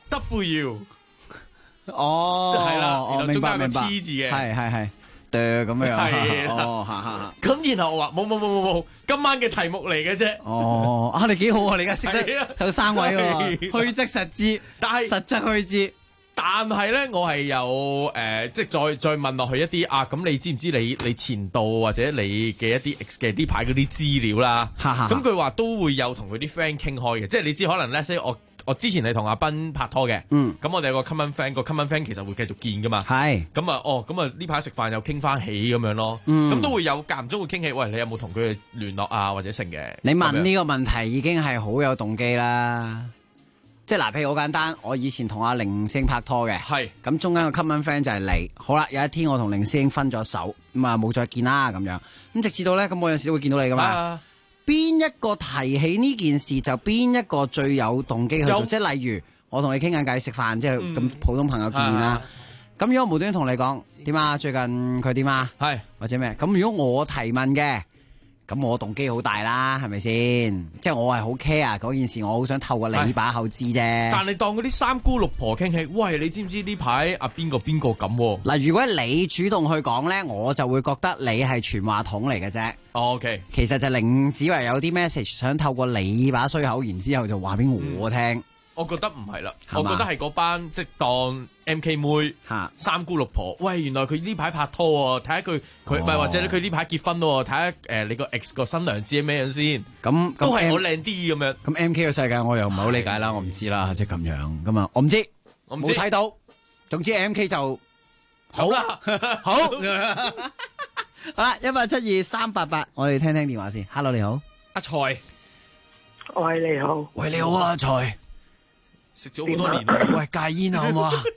！W， 係啦，然後中間有個 T 字嘅， 係。咁樣咁然後我話冇，今晚嘅題目嚟嘅啫。 你幾好啊！你而家識得就3位喎，虛則實之，但係實則虛之。 但係咧，我係有即係再問落去一啲咁你知唔知你前度或者你嘅一啲 X 嘅呢排嗰啲資料啦？咁佢話都會有同佢啲 friend 傾開嘅，即係你知可能咧，即係我之前係同阿斌拍拖嘅，咁我哋有個 common friend，個 common friend 其實會繼續見噶嘛，咁啊呢排食飯又傾翻起咁樣咯，咁都會有間唔中會傾起，喂，你有冇同佢聯絡啊或者成嘅？ 你問呢個問題已經係好有動機啦，即係譬如好簡單，我以前同阿凌星拍拖嘅，咁中間個 common friend 就係你，好啦，有一天我同凌星分咗手，咁啊冇再見啦咁樣，咁直至到咧，咁我有時都會見到你噶嘛。邊一個提起呢件事就邊一個最有動機去做，即係例如我同你傾緊偈食飯，即係咁普通朋友見面啦。咁如果無端端同你講點啊，最近佢點啊，或者咩？咁如果我提問嘅，咁我動機好大啦，係咪先？即係我係好 care 嗰件事，我好想透過你把口知啫。 但係當嗰啲三姑六婆傾起，喂，你知唔知呢排阿邊個邊個咁？ 嗱，如果你主動去講咧，我就會覺得你係傳話筒嚟嘅啫。 OK，其實就寧子為有啲 message 想透過你把衰口，然之後就話俾我聽。 我覺得唔係啦，我覺得係嗰班即係當 MK 妹三姑六婆，喂，原來佢呢排拍拖喎，睇下佢唔係或者佢呢排結婚咯，睇下你個 X 個新娘知咩樣先，咁都係我靚啲咁樣。 咁 MK 嘅世界我又唔係好理解啦，我唔知啦，即係咁樣咁啊，我唔知，冇睇到。總之 MK 就好啦，好好啦，172-388，我哋聽聽電話先。Hello， 你好， 阿蔡。 喂，你好。 喂，你好啊，阿蔡。 食咗好多年啦， 喂，戒煙啊，好唔好啊？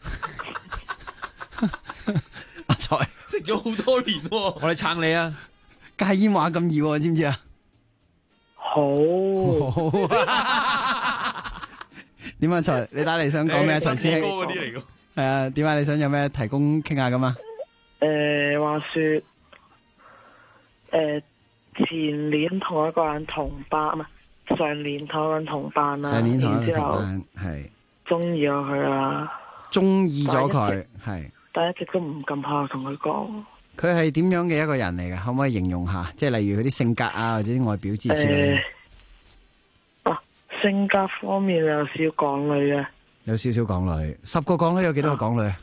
阿財食咗好多年， 我哋撐你啊！ 戒煙話咁易，知唔知啊？ 好。 點啊，財？你打嚟想講咩？財師兄。 嗰啲嚟噶。 係啊，點解你想有咩提供傾下咁啊？ 話說，前年同一個人同班啊。上年同一個人同班啦，然之後係中意咗佢啦， 中意咗佢係， 但一直都唔敢怕同佢講。 佢係點樣嘅一個人嚟㗎？可唔可以形容下？即係例如佢啲性格啊，或者啲外表之類。 性格方面有少少港女嘅， 有少少港女。10個港女有幾多個港女啊？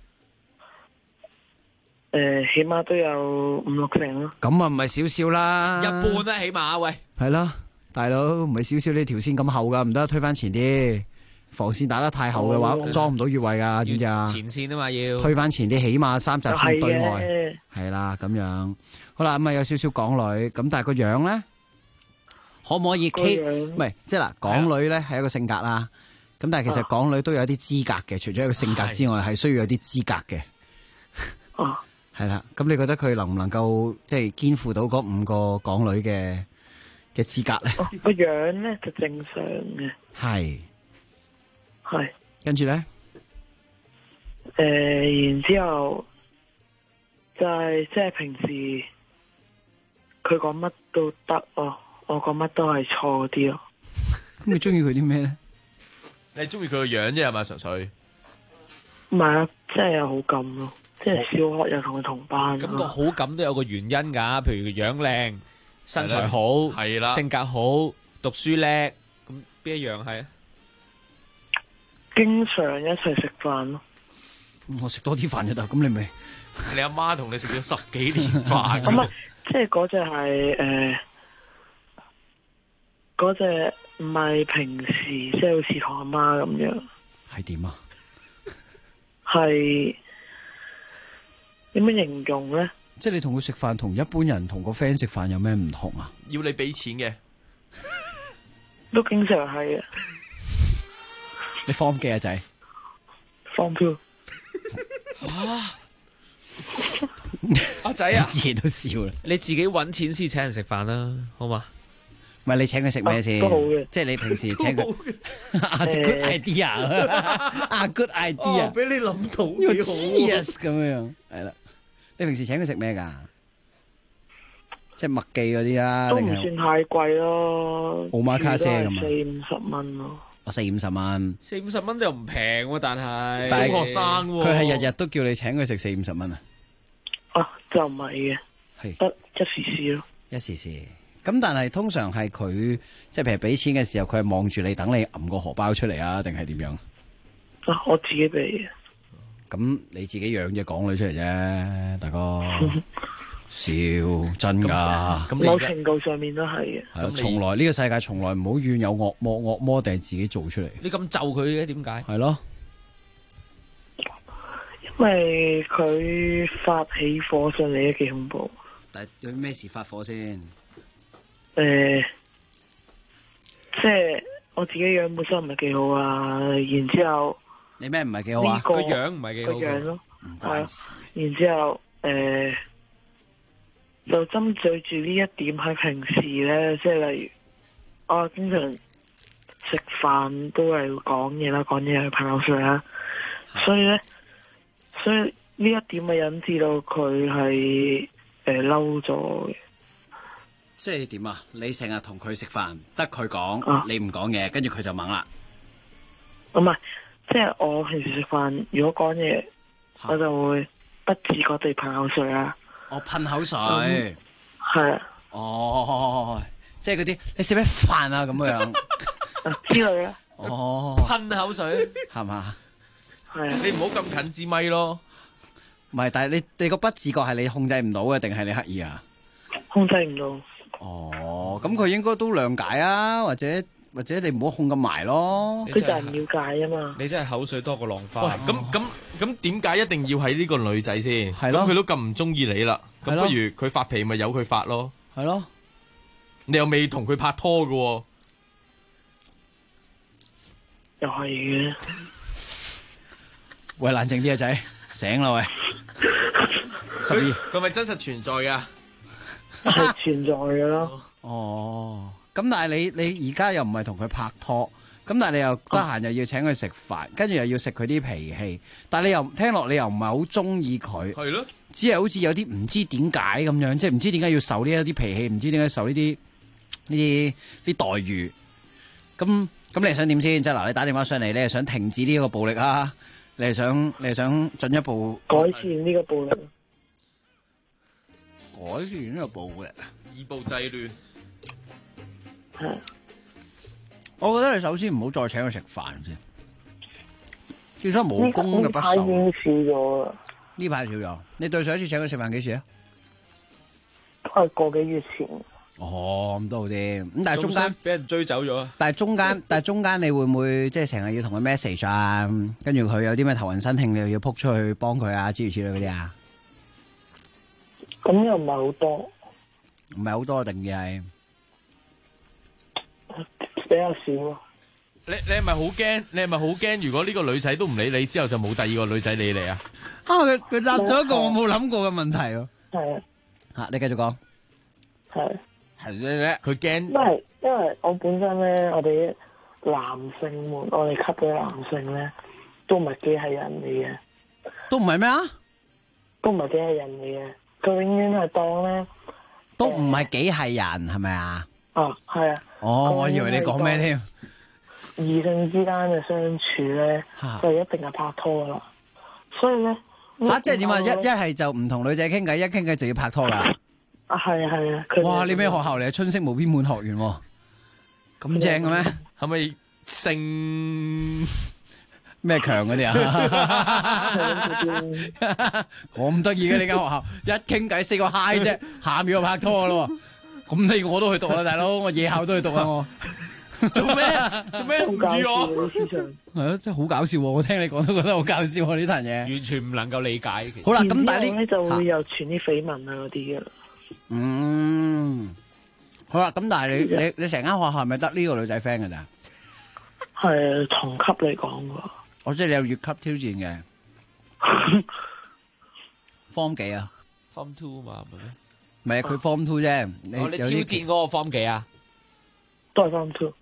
起碼都有5-6成咯。 咁啊，唔係少少啦， 一半啦，起碼喂。 係啦。大佬唔係少少呢條線咁厚噶，唔得推翻前啲防線打得太厚嘅話，裝唔到越位噶，知唔知啊？ 前線啊嘛要推翻前啲，起碼3集先對外，係啦咁樣。好啦，咁啊有少少港女，咁但係個樣咧，可唔可以 K？ 唔係即係嗱，港女咧係一個性格啦，咁但係其實港女都有啲資格嘅，除咗一個性格之外，係需要有啲資格嘅。係啦，咁你覺得佢能唔能夠即係肩負到嗰5個港女嘅資格咧？ 個樣咧就正常嘅，係跟住咧，然之後就係即係平時佢講乜都得咯，我講乜都係錯啲咯。 咁你中意佢啲咩咧？ 你中意佢個樣啫係咪？純粹唔係啊，即係有好感咯，即係小學又同佢同班。 咁個好感都有個原因噶，譬如佢樣靚。身材好，係啦，性格好，讀書叻，咁邊一樣係啊？ 經常一齊食飯咯。 我食多啲飯就得，咁你咪？ 你阿媽同你食咗10幾年飯。 咁啊，即係嗰隻係嗰隻唔係平時即係好似同阿媽咁樣。 係點啊？ 係點樣形容咧？ 即係你同佢食飯，同一般人同個 friend 食飯有咩唔同啊？ 要你俾錢嘅， 都經常係啊。 你放幾啊仔？ 放票。 阿仔啊， 自己都笑啦。 你自己搵錢先請人食飯啦，好嘛？ 唔係你請佢食咩先？ 都好嘅， 即係你平時請佢。good idea， good idea， 俾你諗到幾好 ，yes 咁樣，係啦。你平時請佢食咩噶？即係麥記嗰啲啦， 都唔算太貴咯。 奧馬卡西咁啊 ，40-50蚊咯。 我40-50蚊 ，40-50蚊又唔平喎，但係中學生喎， 佢係日日都叫你請佢食40-50蚊啊？ 哦，就唔係嘅， 係得一時試咯， 一時試。咁但係通常係佢即係譬如俾錢嘅時候，佢係望住你等你揞個荷包出嚟啊，定係點樣？ 啊，我自己俾嘅。 咁你自己養隻港女出嚟啫，大哥。笑真噶， 某程度上面都係嘅。 係咯，從來呢個世界從來唔好怨有惡魔，惡魔定係自己做出嚟。 你咁咒佢嘅點解？ 係咯， 因為佢發起火上嚟都幾恐怖。 但係有咩事發火先？ 即係我自己樣本身唔係幾好啊，然之後你咩唔係幾好啊？ 個樣唔係幾好， 個樣咯， 唔關事。 然之後就針對住呢一點喺平時咧，即係例如我經常食飯都係講嘢啦，講嘢係噴口水啦，所以呢一點咪引致到佢係嬲咗嘅。 即係點啊？你成日同佢食飯，得佢講，你唔講嘢，跟住佢就猛啦。 唔係，即係我平時食飯，如果講嘢，我就會不自覺地噴口水啦。 我噴口水， 係啊。 哦，即係嗰啲你食咩飯啊咁樣之類啊。 哦， 噴口水係嘛？ 係啊。 你唔好咁近支咪咯。 唔係，但係你個不自覺係你控制唔到嘅，定係你刻意啊？ 控制唔到。 哦，咁佢應該都諒解啊，或者你唔好控咁埋咯。 佢就係唔了解啊嘛。 你真係口水多過浪花。 咁點解一定要係呢個女仔先？ 係咯， 咁佢都咁唔中意你啦，咁不如佢發脾咪由佢發咯。 係咯， 你又未同佢拍拖㗎喎。 又係嘅。 喂，冷靜啲啊仔，醒啦喂。 佢咪真實存在噶？ 係存在嘅咯。 哦，咁但係你而家又唔係同佢拍拖，咁但係你又得閒又要請佢食飯，跟住又要食佢啲脾氣，但係你又聽落你又唔係好中意佢， 係咯， 只係好似有啲唔知點解咁樣，即係唔知點解要受呢一啲脾氣，唔知點解受呢啲待遇。咁你係想點先？即係嗱，你打電話上嚟，你係想停止呢個暴力啊？你係想進一步改善呢個暴力？ 改善呢個暴力， 以暴制亂。 係。 我覺得你首先唔好再請佢食飯先，叫做無功嘅不受。 呢排已經少咗啦。 呢排少咗。你對上一次請佢食飯幾時啊？ 都係個幾月前。 哦，咁都好啲。咁但係中間俾人追走咗。 但係中間你會唔會即係成日要同佢 message 啊？跟住佢有啲咩頭暈身慶，你又要撲出去幫佢啊？諸如此類嗰啲啊？ 咁又唔係好多。 唔係好多定係？ 比較少。 你係咪好驚？你係咪好驚？如果呢個女仔都唔理你之後，就冇第二個女仔理你啊？ 佢答咗一個我冇諗過嘅問題喎。 係啊。 吓，你繼續講。 係。 係咧， 佢驚。 因為我本身咧，我哋男性們，我哋吸嘅男性咧，都唔係機械人嚟嘅。 都唔係咩啊？ 都唔係機械人嚟嘅。佢永遠係當咧。 都唔係機械人係咪啊？ 哦，係啊。 哦，我以為你講咩添？ 異性之間嘅相處咧，就一定係拍拖噶啦。所以咧， 即係點啊？一係就唔同女仔傾偈，一傾偈就要拍拖啦。 啊，係啊。 哇！你咩學校嚟啊？春色無邊滿學園，咁正嘅咩？ 係咪姓咩強嗰啲啊？咁得意嘅呢間學校，一傾偈4個嗨啫，下面就拍拖咯。咁我都去讀啦，大佬，我夜校都去讀啊我。 做咩唔預我？ 係咯，真係好搞笑喎！我聽你講都覺得好搞笑喎，呢壇嘢完全唔能夠理解。 好啦，咁但係呢就會有傳啲緋聞啊嗰啲嘅。 好啦，咁但係你成間學校係咪得呢個女仔 friend 㗎咋？ 係同級嚟講㗎。 我即係你有越級挑戰嘅。Form 幾啊 ？Form 2嘛，係咪？ 唔係佢 Form 2啫。 你挑戰嗰個 Form 幾啊？ 都係 Form 2。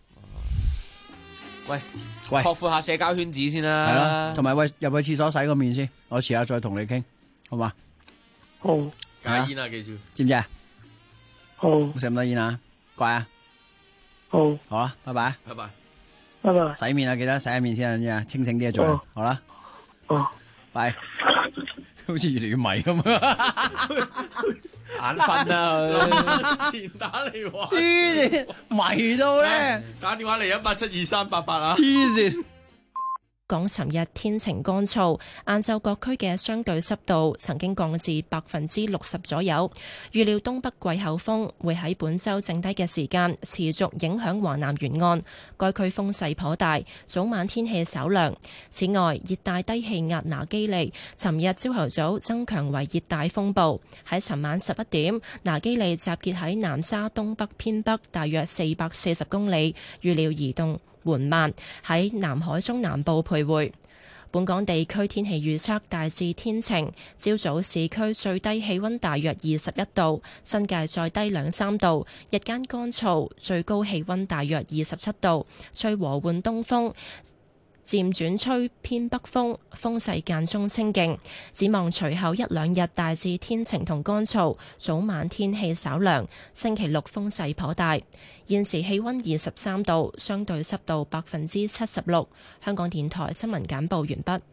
喂，擴闊下社交圈子先啦。 係啦，同埋喂入去廁所洗個面先，我遲下再同你傾，好嘛？ 好。 戒煙啊，記住。 知唔知啊？ 好。 唔食咁多煙啊，乖啊。 好。 好啦，拜拜。 拜拜。 拜拜。 洗面啊，記得洗下面先啊，清醒啲啊，做人。好啦。 哦。 拜。好似越嚟越迷咁啊！ 眼瞓啊！ 前打嚟話， 黐線迷到咧， 打電話嚟1872388啊！ 黐線。 港尋日天晴乾燥，晏晝各區嘅相對濕度曾經降至60%左右。預料東北季候風會喺本週剩低嘅時間持續影響華南沿岸，該區風勢頗大，早晚天氣稍涼。此外，熱帶低氣壓拿基利尋日朝頭早增強為熱帶風暴，喺尋晚11點，拿基利集結喺南沙東北偏北大約440公里，預料移動緩慢喺南海中南部徘徊。本港地區天氣預測大致天晴，朝早市區最低氣溫大約21度，新界再低2-3度，日間乾燥，最高氣溫大約27度，吹和緩東風，漸轉吹偏北風，風勢間中清勁。展望隨後1-2日大致天晴同乾燥，早晚天氣稍涼。星期六風勢頗大。現時氣溫23度，相對濕度76%。香港電台新聞簡報完畢。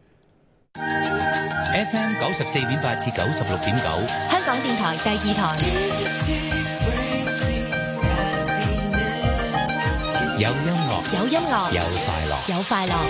FM 94.8至96.9， 香港電台第2台。 有音樂， 有音樂， 有快樂， 有快樂。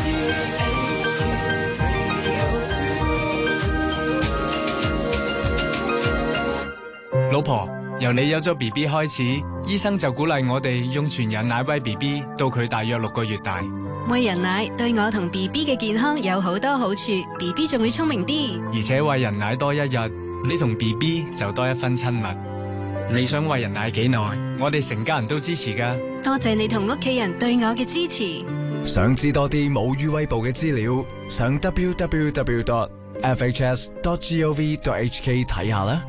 老婆，由你有咗 BB 開始，醫生就鼓勵我哋用全人奶餵 BB 到佢大約6個月大。 餵人奶對我同 BB 嘅健康有好多好處，BB 仲會聰明啲。 而且餵人奶多一日，你同 BB 就多一分親密。你想餵人奶幾耐？我哋成家人都支持㗎。 多謝你同屋企人對我嘅支持。 想知多啲母乳餵哺嘅資料，上 www.fhs.gov.hk 睇下啦。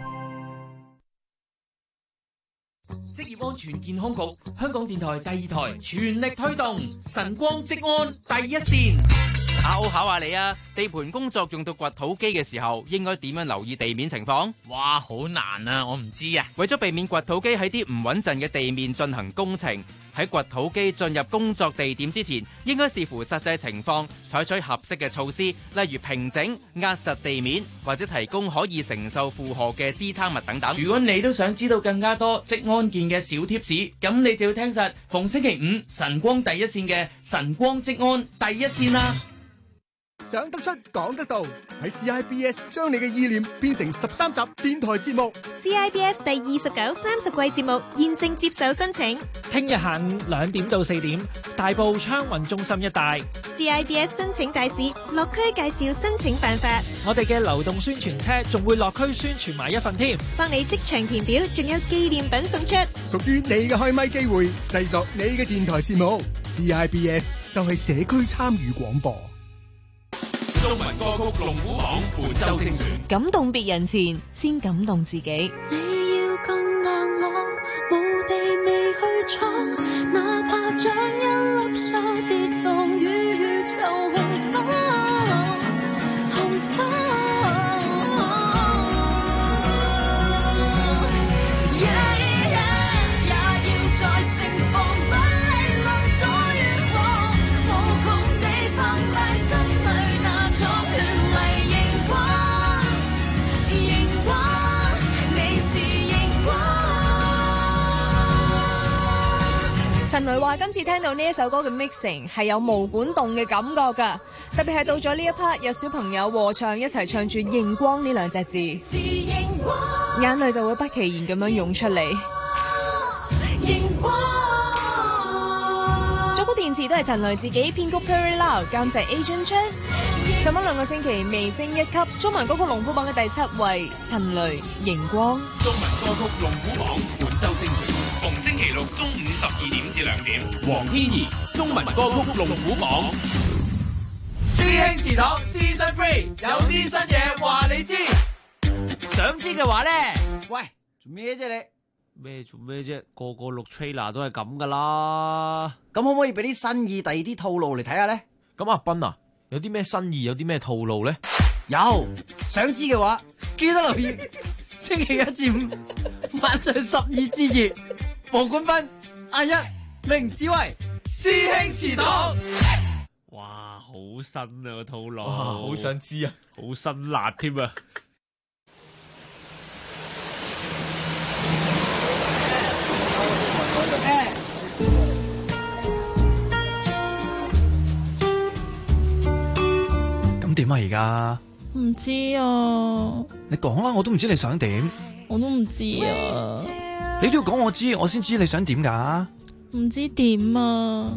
職業安全健康局、香港電台第2台全力推動晨光職安第一線。 我考下你啊，地盤工作用到掘土機嘅時候，應該點樣留意地面情況？ 哇，好難啊，我唔知啊。 為咗避免掘土機喺啲唔穩陣嘅地面進行工程，喺掘土機進入工作地點之前，應該視乎實際情況，採取合適嘅措施，例如平整、壓實地面，或者提供可以承受負荷嘅支撐物等等。 如果你都想知道更加多職安健嘅小貼士，咁你就要聽實逢星期5晨光第一線嘅晨光職安第一線啦。 想得出講得到，喺 CIBS 將你嘅意念變成13集電台節目。 CIBS 第29、30季節目現正接受申請。 聽日下午2點到4點，大埔昌運中心一帶。 CIBS 申請大使落區介紹申請辦法。 我哋嘅流動宣傳車仲會落區宣傳埋一份添， 幫你即場填表，仲有紀念品送出。 屬於你嘅開咪機會，製作你嘅電台節目。CIBS 就係社區參與廣播。 中文歌曲龍虎榜本周精選， 感動別人前，先感動自己。 你要更硬朗，無地未去闖，哪怕將一粒沙跌宕，雨如秋紅花，紅花。也要再盛放，不理能多遠往，無窮地澎湃心裏。 陳雷話今次聽到呢一首歌嘅 mixing 係有毛管動嘅感覺㗎，特別係到咗呢一 part 有小朋友和唱一齊唱住熒光呢2隻字，眼淚就會不其然咁樣湧出嚟。熒光詞都係陳雷自己編曲 Perry Lau 監製 Agent Chan。上翻2個星期微升1級，中文歌曲龍虎榜嘅第7位，陳雷熒光。 中文歌曲龍虎榜本周星傳，逢星期六中午12點至2點。黃天怡中文歌曲龍虎榜。 師兄祠堂 Season 3有啲新嘢話你知，想知嘅話咧， 喂，做咩啫你？做咩啫？個個錄 trailer 都係咁噶啦。咁可唔可以俾啲新意、第二啲套路嚟睇下咧？ 咁阿斌啊，有啲咩新意，有啲咩套路咧？ 有，想知嘅話，記得留意星期1至5晚上12至2，黃冠斌、阿一、凌子維，師兄祠堂。 哇，好新啊個套路， 哇，好想知啊， 好辛辣添啊！ 咁點啊而家？ 唔知啊。 你講啦，我都唔知你想點。 我都唔知啊。 你都要講我知，我先知你想點噶。 唔知點啊。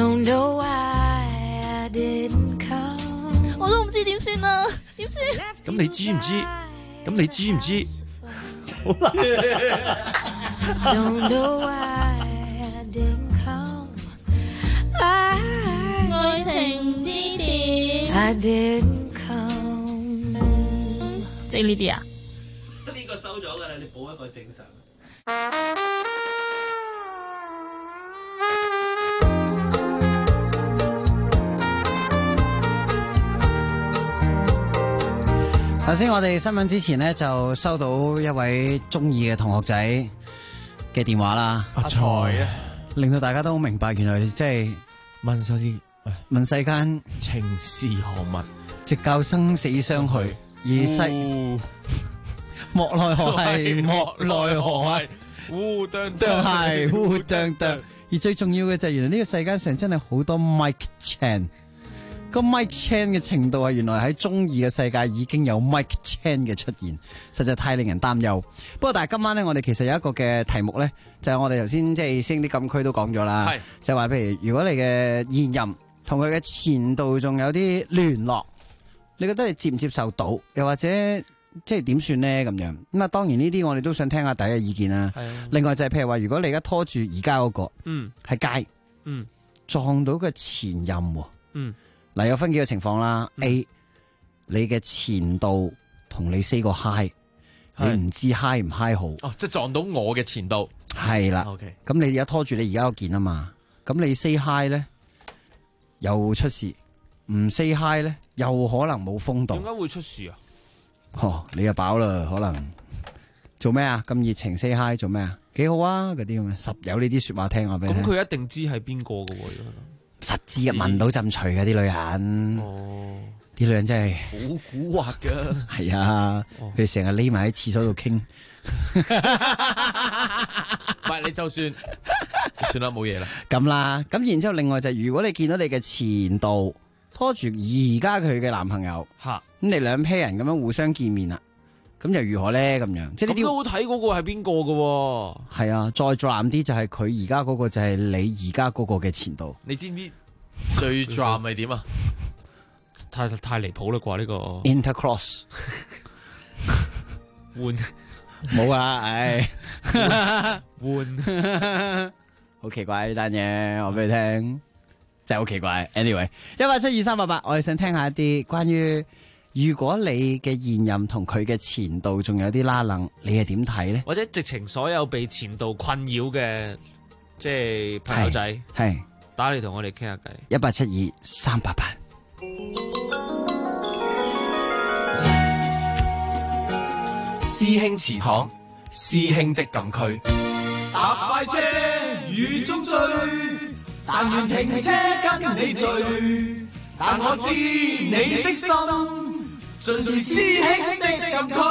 我都唔知點算啊，點算？ 咁你知唔知？咁你知唔知？好難。 愛情唔知點。即係呢啲啊？ 呢個收咗噶啦，你補一個正常。 頭先我哋新聞之前呢，就收到一位中意嘅同學仔嘅電話啦， 阿財啊， 令到大家都好明白，原來即係問世間情是何物， 直教生死相許，而世莫奈何係莫奈何係烏當係烏當，而最重要嘅就係原來呢個世界上真係好多 Mike Chan。個 Mike Chan 嘅程度係原來喺中二嘅世界已經有 Mike Chan 嘅出現，實在太令人擔憂。不過但係今晚咧，我哋其實有一個嘅題目咧，就係我哋頭先即係升啲禁區都講咗啦，就係話譬如如果你嘅現任同佢嘅前度仲有啲聯絡，你覺得你接唔接受到？又或者即係點算咧咁樣？咁啊，當然呢啲我哋都想聽下大家嘅意見啦。另外就係譬如話，如果你而家拖住而家嗰個，喺街，撞到個前任，嗱，有分幾個情況啦。A， 你嘅前度同你 say 個 hi， 你唔知 hi 唔 hi 好。 哦，即係撞到我嘅前度。 係啦。 OK。咁你而家拖住你而家嗰件啊嘛，咁你 say hi 咧又出事，唔 say hi 咧又可能冇風度。 點解會出事啊？ 你又飽啦，可能做咩啊？咁熱情 say hi 做咩啊？幾好啊，嗰啲咁嘅，實有呢啲說話聽我俾你聽。 咁佢一定知係邊個㗎喎？ 實知嘅，聞到陣除嘅啲女人，啲女人真係好蠱惑噶。 係啊，佢哋成日匿埋喺廁所度傾。 唔係你就算啦，冇嘢啦。 咁啦，咁然之後另外就係如果你見到你嘅前度拖住而家佢嘅男朋友，咁你兩批人咁樣互相見面啦，咁又如何咧？咁樣即係呢啲都好睇嗰個係邊個㗎？ 係啊，再慘啲就係佢而家嗰個就係你而家嗰個嘅前度。 你知唔知最 drama 係點啊？ 太離譜啦啩呢個 Intercross 換冇啊，唉換好奇怪呢單嘢，我俾你聽真係好奇怪。Anyway， 1872388，我哋想聽下一啲關於如果你嘅現任同佢嘅前度仲有啲拉楞，你係點睇咧？ 或者直情所有被前度困擾嘅即係朋友仔， 係打嚟同我哋傾下偈。 1872388。 師兄祠堂，師兄的禁區。搭快車雨中追，但願停車跟你聚。但我知你的心，盡是師兄的禁區。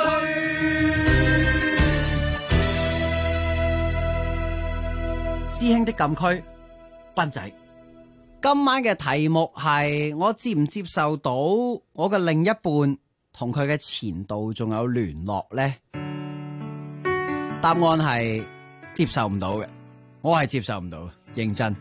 師兄的禁區，斌仔。今晚嘅題目係我接唔接受到我嘅另一半同佢嘅前度仲有聯絡呢？答案係接受唔到嘅，我係接受唔到嘅，認真。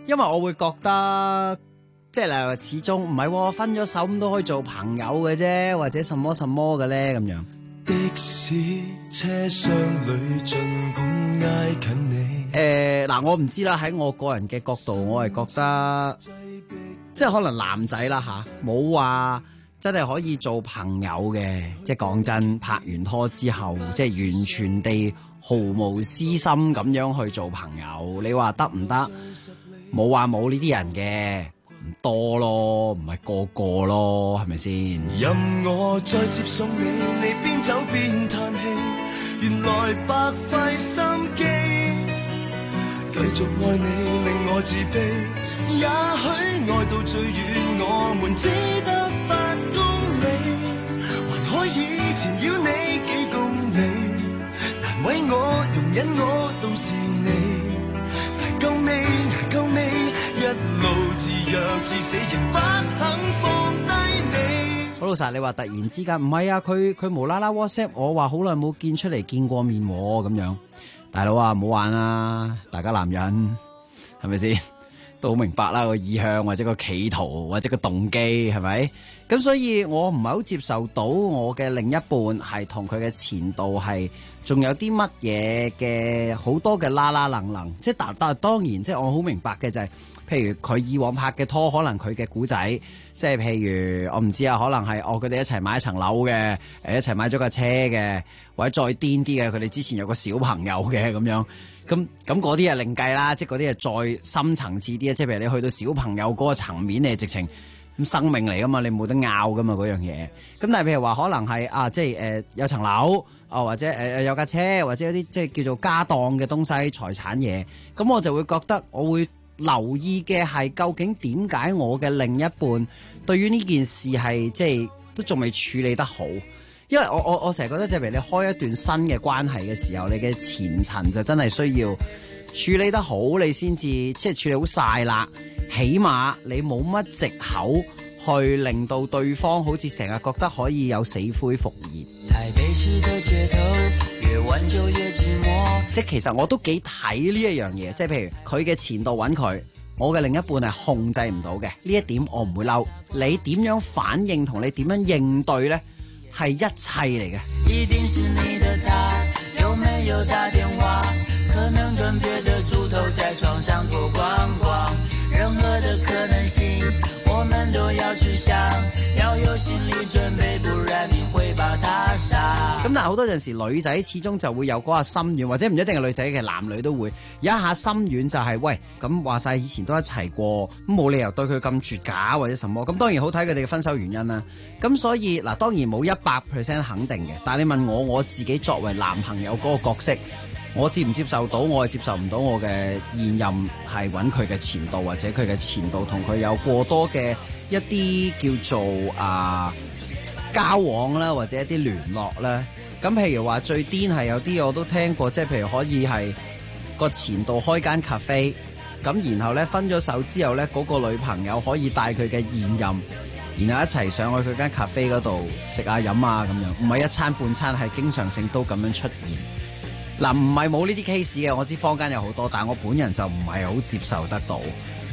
因為我會覺得即係例如始終唔係分咗手咁都可以做朋友嘅啫，或者什麼什麼嘅咧咁樣。 的士車廂裏盡管挨近你。 嗱，我唔知啦。喺我個人嘅角度，我係覺得即係可能男仔啦吓，冇話真係可以做朋友嘅。即係講真，拍完拖之後，即係完全地毫無私心咁樣去做朋友。你話得唔得？冇話冇呢啲人嘅。唔多咯，唔係個個咯，係咪先？ 任我再接送你，你邊走邊嘆氣，原來白費心機。繼續愛你令我自卑，也許愛到最遠，我們只得8公里，還可以纏繞你幾公里，難為我容忍我都是你。捱夠未？捱夠未？一路自弱自死，亦不肯放低你。 好老實，你話突然之間唔係啊，佢無啦啦 WhatsApp 我話好耐冇見出嚟見過面咁樣，大佬啊唔好玩啦，大家男人係咪先都好明白啦個意向或者個企圖或者個動機係咪？咁所以我唔係好接受到我嘅另一半係同佢嘅前度係仲有啲乜嘢嘅好多嘅啦啦能能，即係但當然即係我好明白嘅就係，譬如佢以往拍嘅拖，可能佢嘅古仔，即係譬如我唔知啊，可能係佢哋一齊買一層樓嘅，一齊買咗架車嘅，或者再癲啲嘅，佢哋之前有個小朋友嘅咁樣，咁嗰啲係另計啦，即係嗰啲係再深層次啲啊，即係譬如你去到小朋友嗰個層面，你係直情咁生命嚟噶嘛，你冇得拗噶嘛嗰樣嘢。咁但係譬如話可能係即係有層樓。或者有架車，或者有啲即係叫做家當嘅東西、財產嘢，咁我就會覺得我會留意嘅係究竟點解我嘅另一半對於呢件事係即係都仲未處理得好，因為我成日覺得，即係譬如你開一段新嘅關係嘅時候，你嘅前層就真係需要處理得好，你先至即係處理好晒啦，起碼你冇乜藉口去令到對方好似成日覺得可以有死灰復燃。 台北市的街頭，越晚就越寂寞。 即係其實我都幾睇呢一樣嘢，即係譬如佢嘅前度揾佢，我嘅另一半係控制唔到嘅，呢一點我唔會嬲。你點樣反應同你點樣應對呢？係一切嚟嘅。 一定是你的他，有沒有打電話？可能跟別的豬頭在床上脫光光，任何的可能性我們都要去想，要有心理準備，不然你會把他殺。 咁但係好多陣時女仔始終就會有嗰個心軟，或者唔一定係女仔嘅，男女都會有一下心軟，就係喂，咁話晒以前都一齊過，咁冇理由對佢咁絕假或者什麼。咁當然好睇佢哋嘅分手原因啦。咁所以嗱，當然冇100% 肯定嘅，但係你問我自己作為男朋友嗰個角色，我接唔接受到？我係接受唔到我嘅現任係揾佢嘅前度，或者佢嘅前度同佢有過多嘅一啲叫做交往啦，或者一啲聯絡啦。咁譬如話最癲係有啲我都聽過，即係譬如可以係個前度開間 cafe， 咁然後咧分咗手之後咧，嗰個女朋友可以帶佢嘅現任，然後一齊上去佢間 cafe 嗰度食下飲啊咁樣，唔係一餐半餐，係經常性都咁樣出現。嗱，唔係冇呢啲 case 嘅，我知坊間有好多，但係我本人就唔係好接受得到。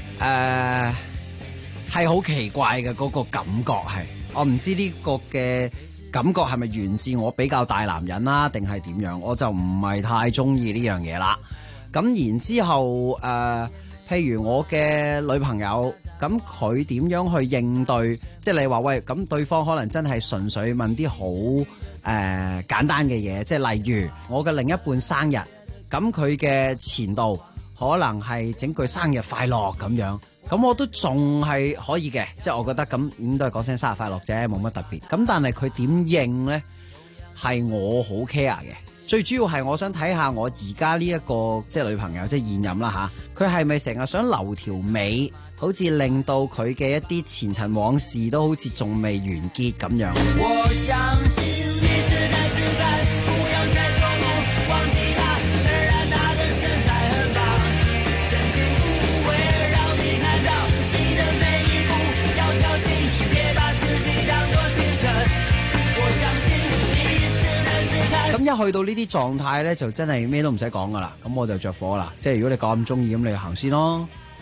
係好奇怪嘅嗰個感覺係，我唔知呢個嘅感覺係咪源自我比較大男人啦，定係點樣？我就唔係太中意呢樣嘢啦。咁然之後譬如我嘅女朋友，咁佢點樣去應對？即係你話喂，咁對方可能真係純粹問啲好簡單嘅嘢，即係例如我嘅另一半生日，咁佢嘅前度可能係整句生日快樂咁樣，咁我都仲係可以嘅，即係我覺得咁都係講聲生日快樂啫，冇乜特別。咁但係佢點應呢？係我好 care 嘅。最主要係我想睇下我而家呢一個即係女朋友，即係現任啦吓，佢係咪成日想留條尾，好似令到佢嘅一啲前塵往事都好似仲未完結咁樣。 我相信你是男子漢，不要再說不忘記他，雖然他的身材很棒，深情不會讓你看到你的每一步，要小心，別把自己當作精神。我相信你是男子漢。 咁一去到呢啲狀態咧，就真係咩都唔使講噶啦，咁我就着火啦。即係如果你咁中意，咁你就行先咯。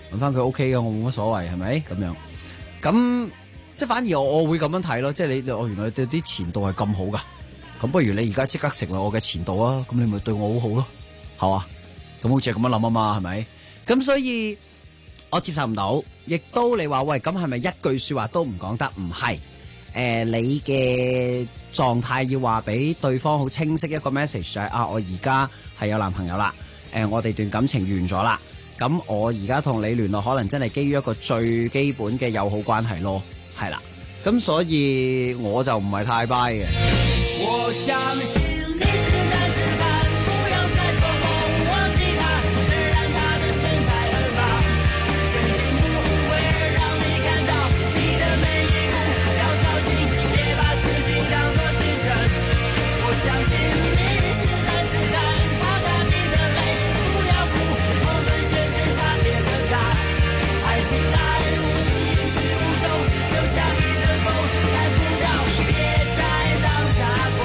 問翻佢 OK 嘅，我冇乜所謂，係咪咁樣？咁即係反而我會咁樣睇咯，即係你我原來對啲前度係咁好噶，咁不如你而家即刻成為我嘅前度啊，咁你咪對我好好咯，係嘛？咁好似係咁樣諗啊嘛，係咪？咁所以我接受唔到，亦都你話喂，咁係咪一句說話都唔講得？唔係，你嘅狀態要話俾對方好清晰一個 message 就係啊，我而家係有男朋友啦，我哋段感情完咗啦，咁我而家同你聯絡，可能真係基於一個最基本嘅友好關係咯，係啦，咁所以我就唔係太 buy 嘅。我相信你是男子漢，不要再做夢忘記他，雖然他的身材很棒，身體不會讓你看到你的每一步，要小心，別把事情當作興趣。我相信你是男子漢，擦乾你的淚，不要哭，我們現實差別很大，愛情來無影去無蹤，就像一陣風，看不到，別再當傻瓜。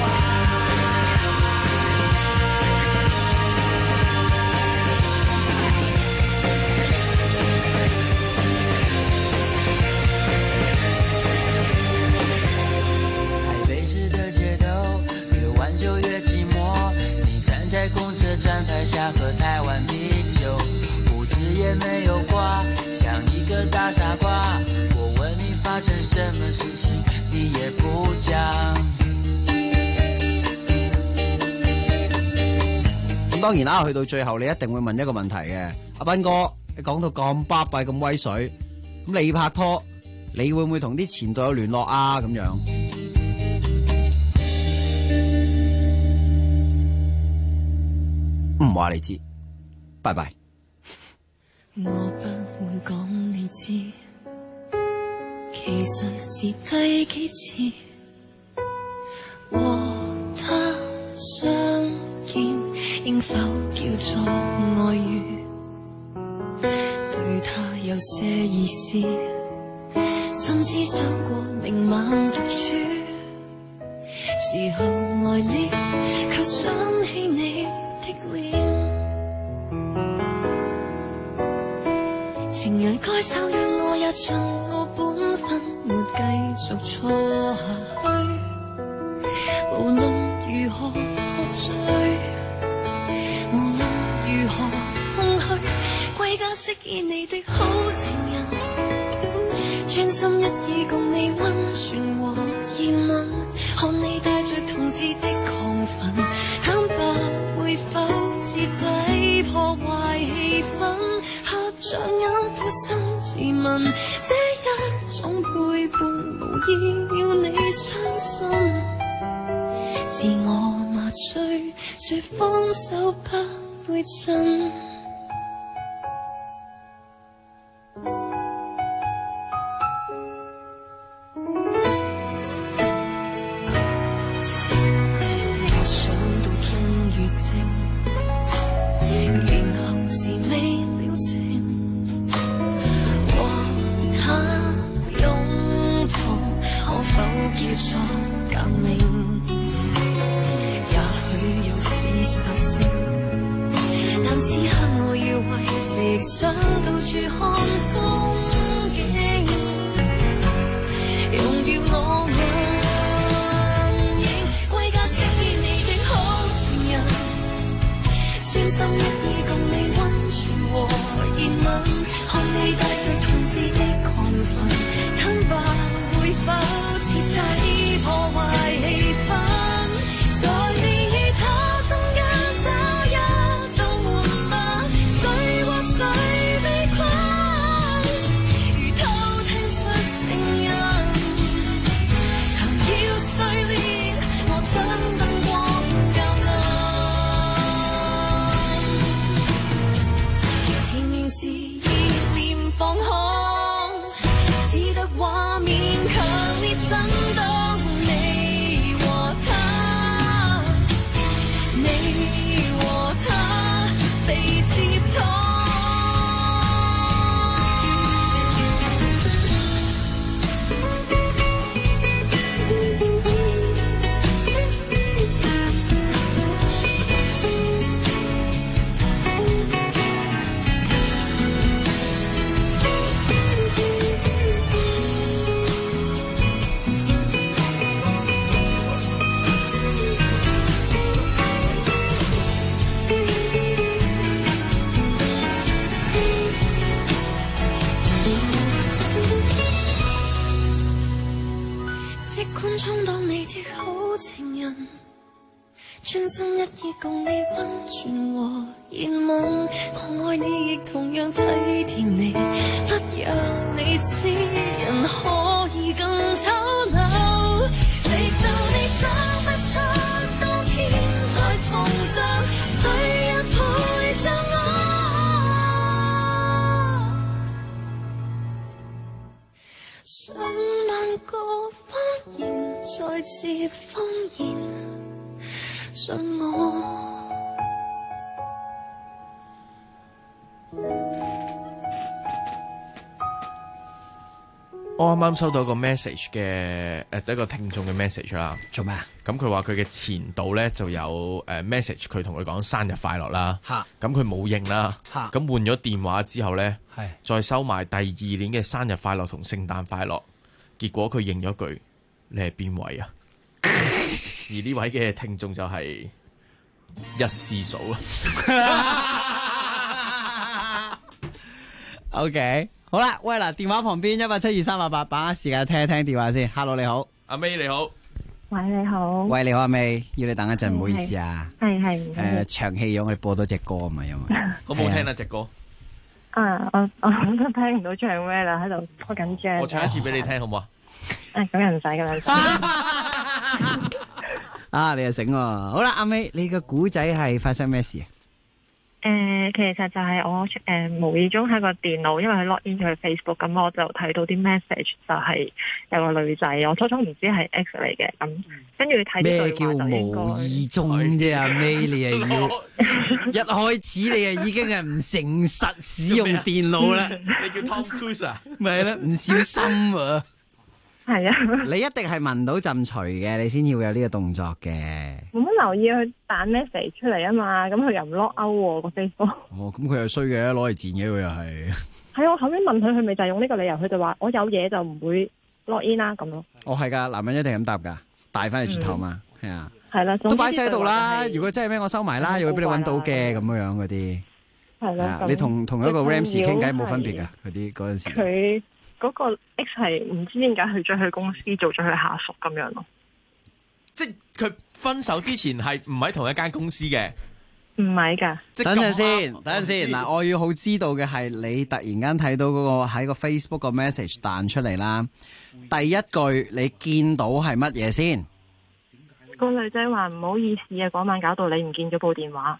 在公車站牌下喝台灣啤酒，鬍子也沒有刮，像一個大傻瓜。我問你發生什麼事情，你也不講。咁當然啦，去到最後你一定會問一個問題嘅，阿斌哥，你講到咁巴閉咁威水，咁你拍拖，你會唔會同啲前度有聯絡啊？咁樣。唔話你知，拜拜。我不會講你知，其實是第幾次和他相見，應否叫做愛語？對他有些意思，甚至想過明晚獨處，時候來了，卻想起你情人該守約，我也盡我本分，沒繼續錯下去。無論如何喝醉，無論如何空虛，歸家飾演你的好情人，專心一意共你溫存和熱吻，看你帶着同志的亢奮，坦白會否徹底破壞氣氛？合着眼撫心自問，這一種背叛無意要你傷心，自我麻醉，說放手不會震。坦白會否徹底破壞氣即管充當你的好情人，專心一意共你溫存和熱吻。我愛你亦同樣體貼你，不讓你知人可以更醜陋。直到你找不出當天再重像，誰人陪着我？上萬個謊言再次謊言，信我。 我啱啱收到一個 message 嘅一個聽眾嘅 message 啦。 做咩啊？ 咁佢話佢嘅前度咧就有message，佢同佢講生日快樂啦。咁佢冇應啦。咁換咗電話之後咧，再收埋第二年嘅生日快樂同聖誕快樂。結果佢應咗句：你係邊位啊？而呢位嘅聽眾就係一絲嫂啊。 OK。好啦，喂嗱，電話旁邊1723888，把握時間聽一聽電話先。Hello， 你好， 阿 May 你好， 喂你好， 喂你好阿 May，要你等一陣，唔好意思啊。 係長氣咗，我哋播多隻歌啊嘛，因為好唔好聽啊隻歌？ 我都聽唔到唱咩啦，喺度好緊張。 我唱一次俾你聽好唔好啊？ 咁又唔使咁樣。 啊，你又醒喎。好啦，阿 May，你個古仔係發生咩事啊？ 其實就係我無意中喺個電腦，因為佢 log in 咗去 Facebook， 咁我就睇到啲 message， 就係有個女仔，我初初唔知係 X 嚟嘅，咁跟住睇啲對話就應該咩叫無意中啫？阿 May，你係要一開始你係已經係唔誠實使用電腦啦。 你叫 Tom Cruise 啊？ 咪係啦，唔小心啊！ 係啊， 你一定係聞到陣除嘅，你先要有呢個動作嘅。 冇乜留意佢彈 message 出嚟啊嘛，咁佢又唔 lock out 個 Facebook。 哦，咁佢又衰嘅，攞嚟賤嘅佢又係。 係我後尾問佢，佢咪就係用呢個理由，佢就話我有嘢就唔會 lock in 啦咁咯。 哦，係噶，男人一定咁答噶，帶翻去轉頭嘛，係啊。 係啦， 都擺晒喺度啦。如果真係咩，我收埋啦，又會俾你搵到嘅咁樣嗰啲。 係啦， 你同一個 Ramsey 傾偈冇分別噶，嗰啲嗰陣時。 佢嗰個 X 係唔知點解去咗佢公司做咗佢下屬咁樣咯。 即係佢分手之前係唔喺同一間公司嘅， 唔係㗎。 等陣先，等陣先。嗱，我要好知道嘅係你突然間睇到嗰個喺個 Facebook 個 message 彈出嚟啦。第一句你見到係乜嘢先？ 個女仔話唔好意思啊，嗰晚搞到你唔見咗部電話。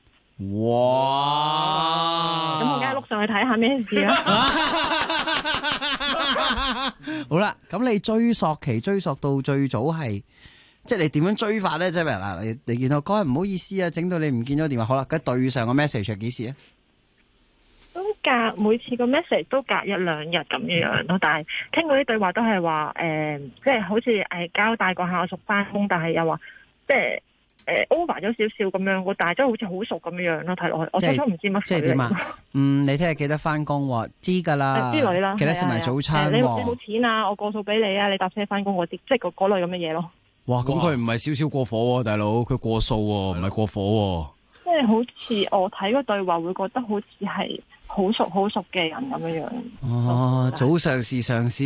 哇！ 咁我梗係碌上去睇下咩事啦。 好啦，咁你追溯到最早係，即係你點樣追法咧？即係嗱，你見到嗰日唔好意思啊，整到你唔見咗電話。好啦，咁對上個 message 係幾時啊？ 都隔每次個 message 都隔一兩日咁樣咯，但係聽過啲對話都係話即係好似交代個下屬翻工，但係又話即係over 咗少少咁樣，但係真係好似好熟咁樣咯，睇落去我初初唔知乜。即係點啊？你聽日記得翻工喎，知㗎啦。之類啦，記得食埋早餐喎。你冇錢啊？我過數俾你啊！你搭車翻工嗰啲，即係嗰類咁嘅嘢咯。哇！咁佢唔係少少過火喎，大佬，佢過數喎，唔係過火喎。即係好似我睇個對話，會覺得好似係好熟嘅人咁樣樣。哦，早上是上司。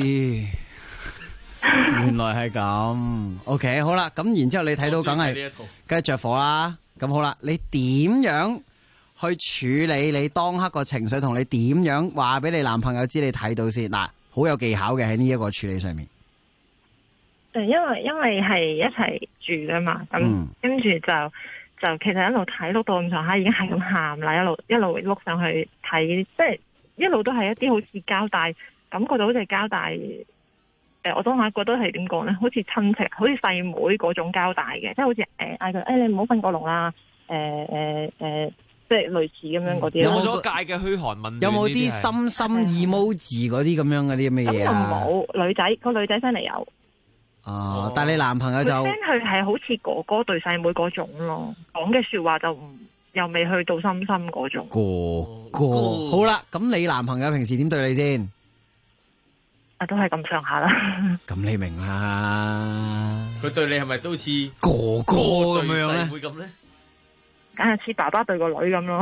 原來係咁，OK， 好啦，咁然之後你睇到梗係着火啦。咁好啦，你點樣去處理你當刻個情緒，同你點樣話俾你男朋友知你睇到先？嗱，好有技巧嘅喺呢一個處理上面。因為係一齊住噶嘛，咁跟住就其實一路睇碌到咁上下，已經係咁喊啦，一路碌上去睇，即係一路都係一啲好似交代，感覺到好似交代。我當下覺得係點講咧？好似親戚，好似細妹嗰種交代嘅，即係好似嗌佢你唔好瞓過籠啦，即係類似咁樣嗰啲。有冇咗界嘅噓寒問暖？有冇啲心 emoji 嗰啲咁樣嗰啲咁嘅嘢啊？冇，女仔 friend 嚟有。哦，但係你男朋友就 friend 佢係好似哥哥對細妹嗰種咯，講嘅說話就又未去到深嗰種。哥哥，好啦，咁你男朋友平時點對你先？都係咁上下啦。咁你明啦。佢對你係咪都似哥哥咁樣咧？會咁咧？梗係似爸爸對個女咁咯。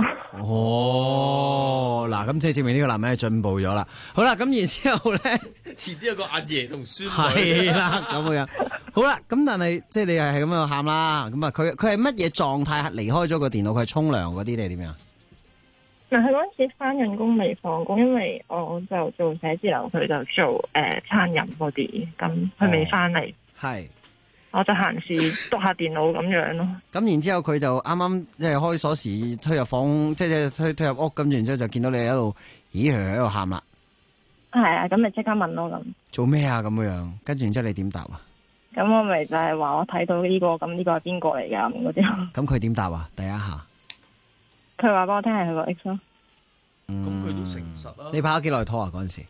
哦，嗱，咁即係證明呢個男人係進步咗啦。好啦，咁然之後咧，遲啲有個阿爺同孫女。係啦，咁樣。 好啦，咁但係即係你係咁樣喊啦，咁啊佢係乜嘢狀態離開咗個電腦？佢係沖涼嗰啲定係點樣？ 嗱，佢嗰陣時翻緊工未放工，因為我就做寫字樓，佢就做餐飲嗰啲，咁佢未翻嚟。 係。 我就閒時督下電腦咁樣咯。 咁然之後佢就啱啱即係開鎖匙推入房，即係推入屋，咁然之後就見到你喺度，咦喺度喊啦。 係啊，咁咪即刻問咯咁。做咩啊咁樣？跟住然之後你點答啊？ 咁我咪就係話我睇到呢個，咁呢個係邊個嚟㗎咁嗰啲。 咁佢點答啊？第一下。 佢話俾我聽係佢個 ex 咯。 咁佢都誠實啦。 你拍咗幾耐拖啊？嗰陣時？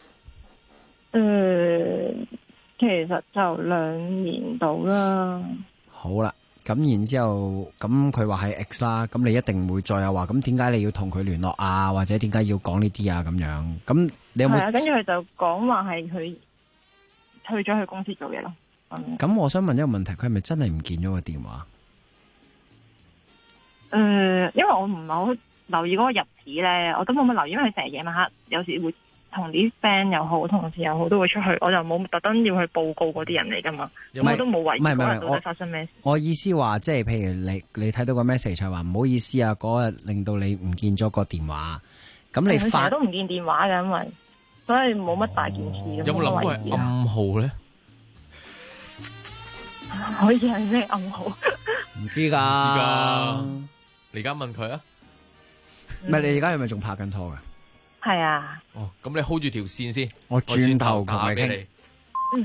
其實就2年到啦。 好啦，咁然之後，咁佢話係 X 啦，咁你一定會再有話，咁點解你要同佢聯絡啊？或者點解要講呢啲啊？咁樣，咁你有冇？係啊， 跟住佢就講話係佢退咗去公司做嘢咯。 咁我想問一個問題，佢係咪真係唔見咗個電話？ 因為我唔係好留意嗰個日子咧，我都冇乜留意，因為佢成日夜晚黑有時會同啲 friend 又好，同事又好，都會出去，我就冇特登要去報告嗰啲人嚟噶嘛，我都冇懷疑嗰日到底發生咩事。我意思話，即係譬如你睇到個 message 係話唔好意思啊，嗰日令到你唔見咗個電話，咁你發成日都唔見電話嘅，因為所以冇乜大件事。有冇諗過係暗號咧？可以係咩暗號？唔知噶， 你而家問佢啊？ 唔係，你而家係咪仲拍緊拖噶？ 係啊。 哦，咁你 hold 住條線先， 我轉頭打俾你。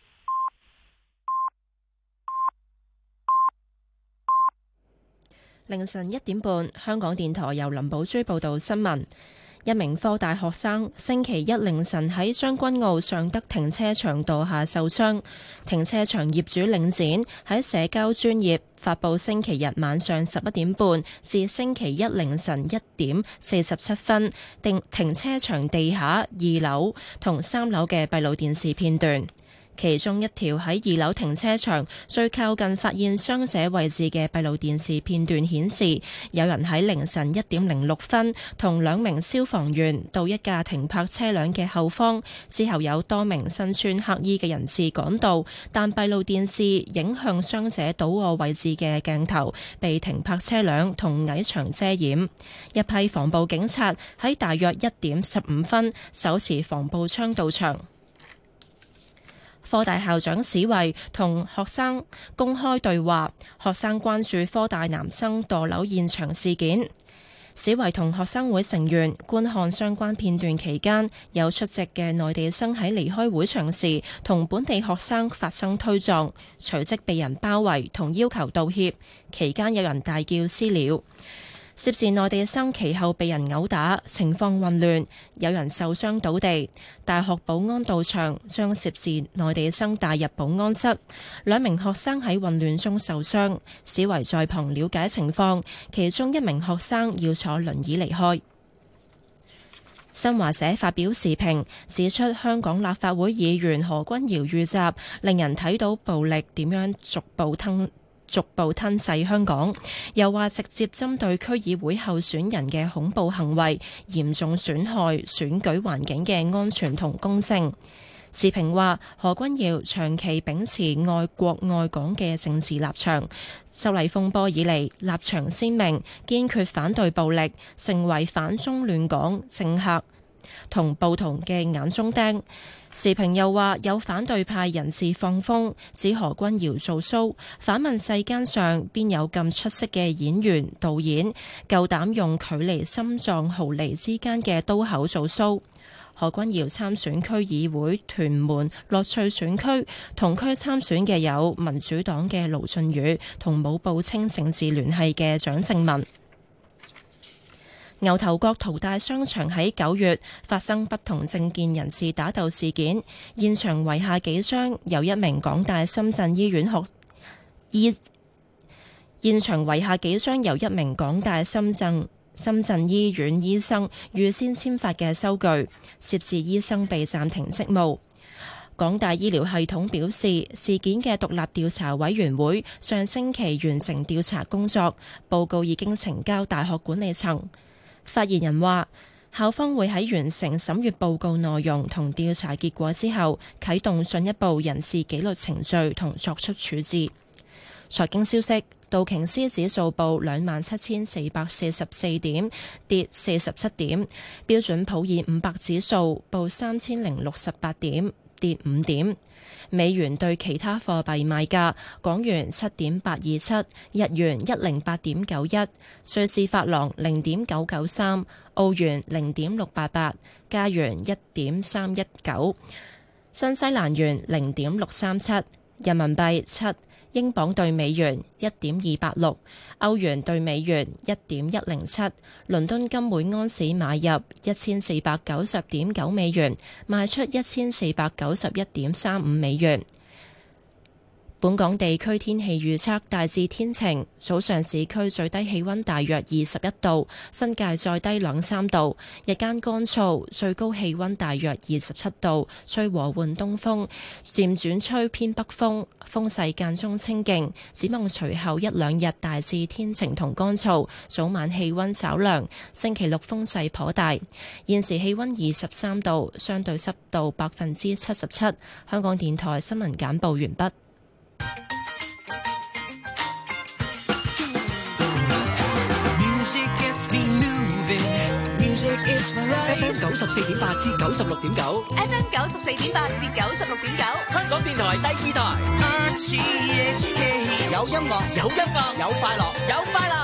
凌晨1點半，香港電台由林寶珠報道新聞。一名科大學生星期一凌晨喺將軍澳尚德停車場墮下受傷，停車場業主領展喺社交專頁發布星期日晚上11點半至星期一凌晨1點47分停車場地下2樓同3樓嘅閉路電視片段。其中一條喺2樓停車場最靠近發現傷者位置嘅閉路電視片段顯示，有人喺凌晨1點06分同2名消防員到一架停泊車輛嘅後方，之後有多名身穿黑衣嘅人士趕到，但閉路電視影向傷者倒卧位置嘅鏡頭被停泊車輛同矮牆遮掩。一批防暴警察喺大約1點15分手持防暴槍到場。科大校長史維同學生公開對話，學生關注科大男生墮樓現場事件。史維同學生會成員觀看相關片段期間，有出席嘅內地生喺離開會場時同本地學生發生推撞，隨即被人包圍同要求道歉，期間有人大叫私了。涉事內地生其後被人毆打，情況混亂，有人受傷倒地。大學保安到場，將涉事內地生帶入保安室。2名學生喺混亂中受傷，史維在旁了解情況，其中1名學生要坐輪椅離開。新華社發表時評，指出香港立法會議員何君堯遇襲，令人睇到暴力點樣逐步吞噬香港，又話直接針對區議會候選人嘅恐怖行為，嚴重損害選舉環境嘅安全同公正。時評話，何君堯長期秉持愛國愛港嘅政治立場，修例風波以嚟立場鮮明，堅決反對暴力，成為反中亂港政客同暴徒嘅眼中釘。時評又話，有反對派人士放風指何君堯做 show， 反問世間上邊有咁出色嘅演員導演夠膽用距離心臟毫釐之間嘅刀口做 show。何君堯參選區議會屯門樂翠選區，同區參選嘅有民主黨嘅盧俊宇同冇報稱政治聯繫嘅蔣正文。牛頭角淘大商場喺9月發生不同政見人士打鬥事件，現場遺下幾張由一名港大深圳醫院現場遺下幾張由一名港大深圳醫院醫生預先簽發嘅收據，涉事醫生被暫停職務。港大醫療系統表示，事件嘅獨立調查委員會上星期完成調查工作，報告已經呈交大學管理層。發言人話， 校方會喺完成審閱報告內容同調查結果之後，啟動進一步人事紀律程序同作出處置。財經消息，道瓊斯指數報27,444點，跌47點；標準普爾500指數報3,068點，跌5點。美元對其他貨幣賣價：港元7.827，日元108.91，瑞士法郎0.993，澳元0.688，加元1.319，新西蘭元0.637，人民幣7。英鎊兌美元1.286，歐元兌美元1.107，倫敦金每安士買入1490.9美元，賣出1491.35美元。本港地區天氣預測大致天晴，早上市區最低氣溫大約21度，新界再低2-3度，日間乾燥，最高氣溫大約27度，吹和緩東風，漸轉吹偏北風，風勢間中清勁。展望隨後1-2日大致天晴同乾燥，早晚氣溫稍涼，星期六風勢頗大。現時氣溫23度，相對濕度77%。香港電台新聞簡報完畢。 FM 94.8至96.9 FM 94.8至96.9， 香港電台第2台。 有音樂，有音樂，有快樂， 有快樂。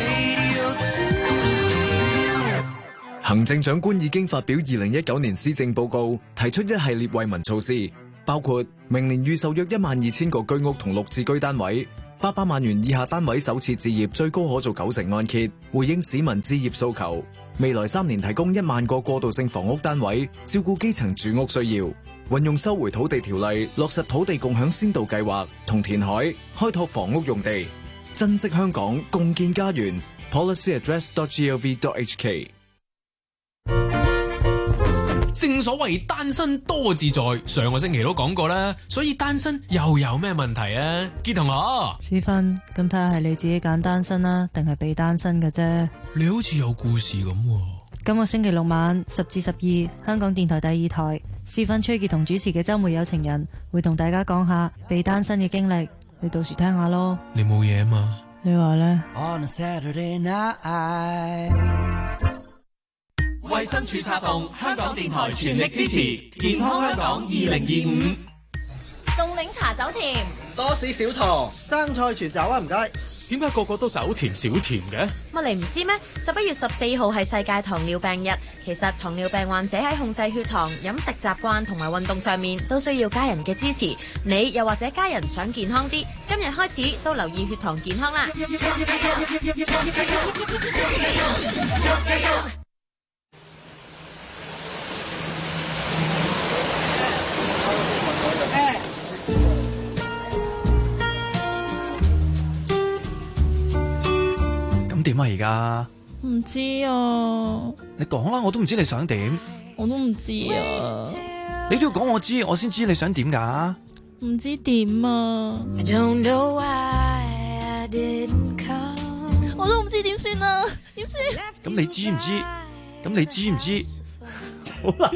行政長官已經發表2019年施政報告，提出一系列惠民措施，包括明年預售約12000個居屋同綠置居單位，800萬元以下單位首次置業最高可做90%按揭，回應市民置業訴求。未來3年提供1萬個過渡性房屋單位，照顧基層住屋需要。運用收回土地條例，落實土地共享先導計劃，同填海開拓房屋用地，珍惜香港，共建家園。policyaddress.gov.hk。 正所謂單身多自在，上個星期都講過啦，所以單身又有咩問題啊？傑同學， 思芬，咁睇下係你自己揀單身啦，定係被單身嘅啫？ 你好似有故事咁。 今個星期六晚10至12，香港電台第2台，思芬崔傑同主持嘅周末有情人會同大家講下被單身嘅經歷，你到時聽下咯。 你冇嘢嘛？ 你話呢？ 衛生署策動，香港電台全力支持健康香港2025。 凍檸茶走甜， 多士少糖，生菜全走啊！唔該。 點解個個都走甜少甜嘅？ 乜你唔知咩？11月14號係世界糖尿病日。其實糖尿病患者喺控制血糖、飲食習慣同埋運動上面都需要家人嘅支持。你又或者家人想健康啲，今日開始都留意血糖健康啦。 咁點啊？而家唔知啊， 你講啦，我都唔知你想點。 我都唔知啊， 你都要講我知，我先知你想點噶。 唔知點啊，我都唔知點算啊，點算？ 咁你知唔知？咁你知唔知？好啦。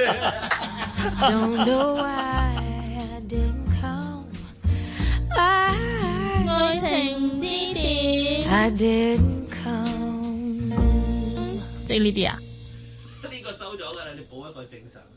愛情之點，即呢啲啊？ 呢個收咗噶啦，你補一個正常。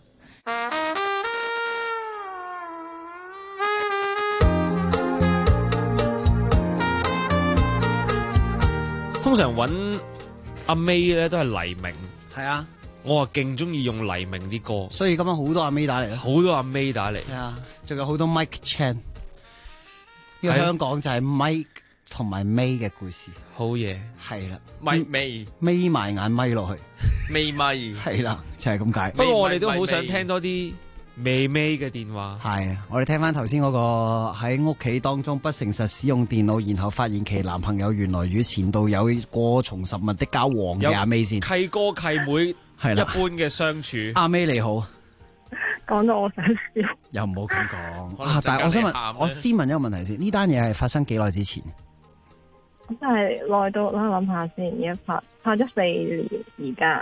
通常揾阿 May 咧都係黎明， 係啊， 我啊勁中意用黎明啲歌， 所以今晚好多阿 May 打嚟， 好多阿 May 打嚟， 係啊，仲有好多 Mike Chan，因為香港就係 Mike 同埋 May 嘅故事， 好嘢， 係啦， 眯埋眼咪落去， 眯咪， 係啦，就係咁解。 不過我哋都好想聽多啲微微嘅電話。 係啊，我哋聽翻頭先嗰個喺屋企當中不誠實使用電腦，然後發現其男朋友原來與前度有過從甚密的交往嘅阿 May 先。 契哥契妹係啦，一般嘅相處。 阿 May 你好， 講到我想笑， 又唔好咁講啊！但係我想問，我先問一個問題先，呢單嘢係發生幾耐之前？ 真係耐到啦，諗下先，而家拍咗4年，而家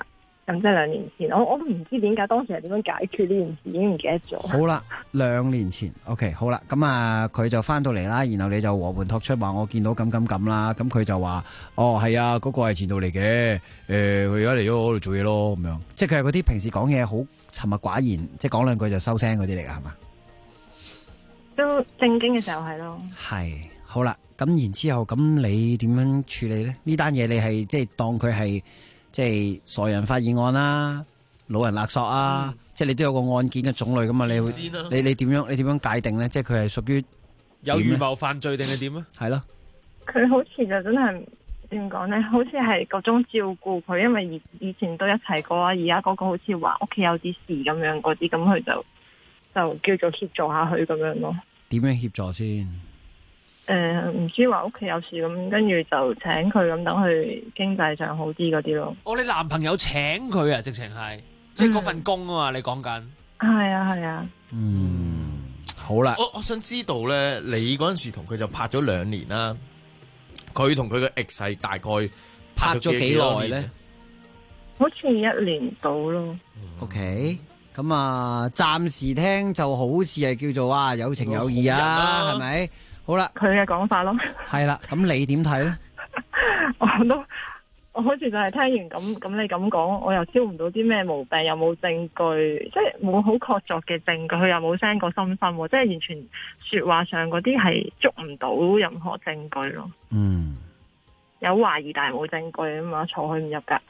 咁即係2年前，我都唔知點解當時係點樣解決呢件事，已經唔記得咗。 好啦，2年前 ，OK， 好啦，咁啊，佢就翻到嚟啦，然後你就和盤托出話我見到咁啦，咁佢就話哦係啊，嗰個係前度嚟嘅，佢而家嚟咗我度做嘢咯，咁樣，即係佢係嗰啲平時講嘢好沉默寡言，即係講兩句就收聲嗰啲嚟噶，係嘛？ 都正經嘅時候係咯。 係，好啦，咁然之後，咁你點樣處理咧？呢單嘢你係即係當佢係即係傻人發現案啦，老人勒索啊，即係你都有個案件嘅種類噶嘛？你會你點樣界定咧？即係佢係屬於有預謀犯罪定係點啊？ 係咯， 佢好似就真係點講咧？好似係各種照顧佢，因為以前都一齊過啊，而家嗰個好似話屋企有啲事咁樣嗰啲，咁佢就叫做協助下佢咁樣咯。 點樣協助先？ 唔知話屋企有事咁，跟住就請佢咁，等佢經濟上好啲嗰啲咯。 你男朋友請佢啊，直情係即係嗰份工啊嘛？你講緊係啊。 好啦。 我想知道咧，你嗰陣時同佢就拍咗2年啦，佢同佢嘅 ex 係大概拍咗幾耐咧？ 好似1年到咯。 OK。咁啊，暫時聽就好似係叫做有情有義啊，係咪？好啦， 佢嘅講法咯。 係啦，咁你點睇咧？ 我好似就係聽完咁你咁講，我又挑唔到啲咩毛病，又冇證據，即係冇好確鑿嘅證據，佢又冇 send 過心心，即係完全說話上嗰啲係捉唔到任何證據咯。有懷疑但係冇證據啊嘛，坐佢唔入噶。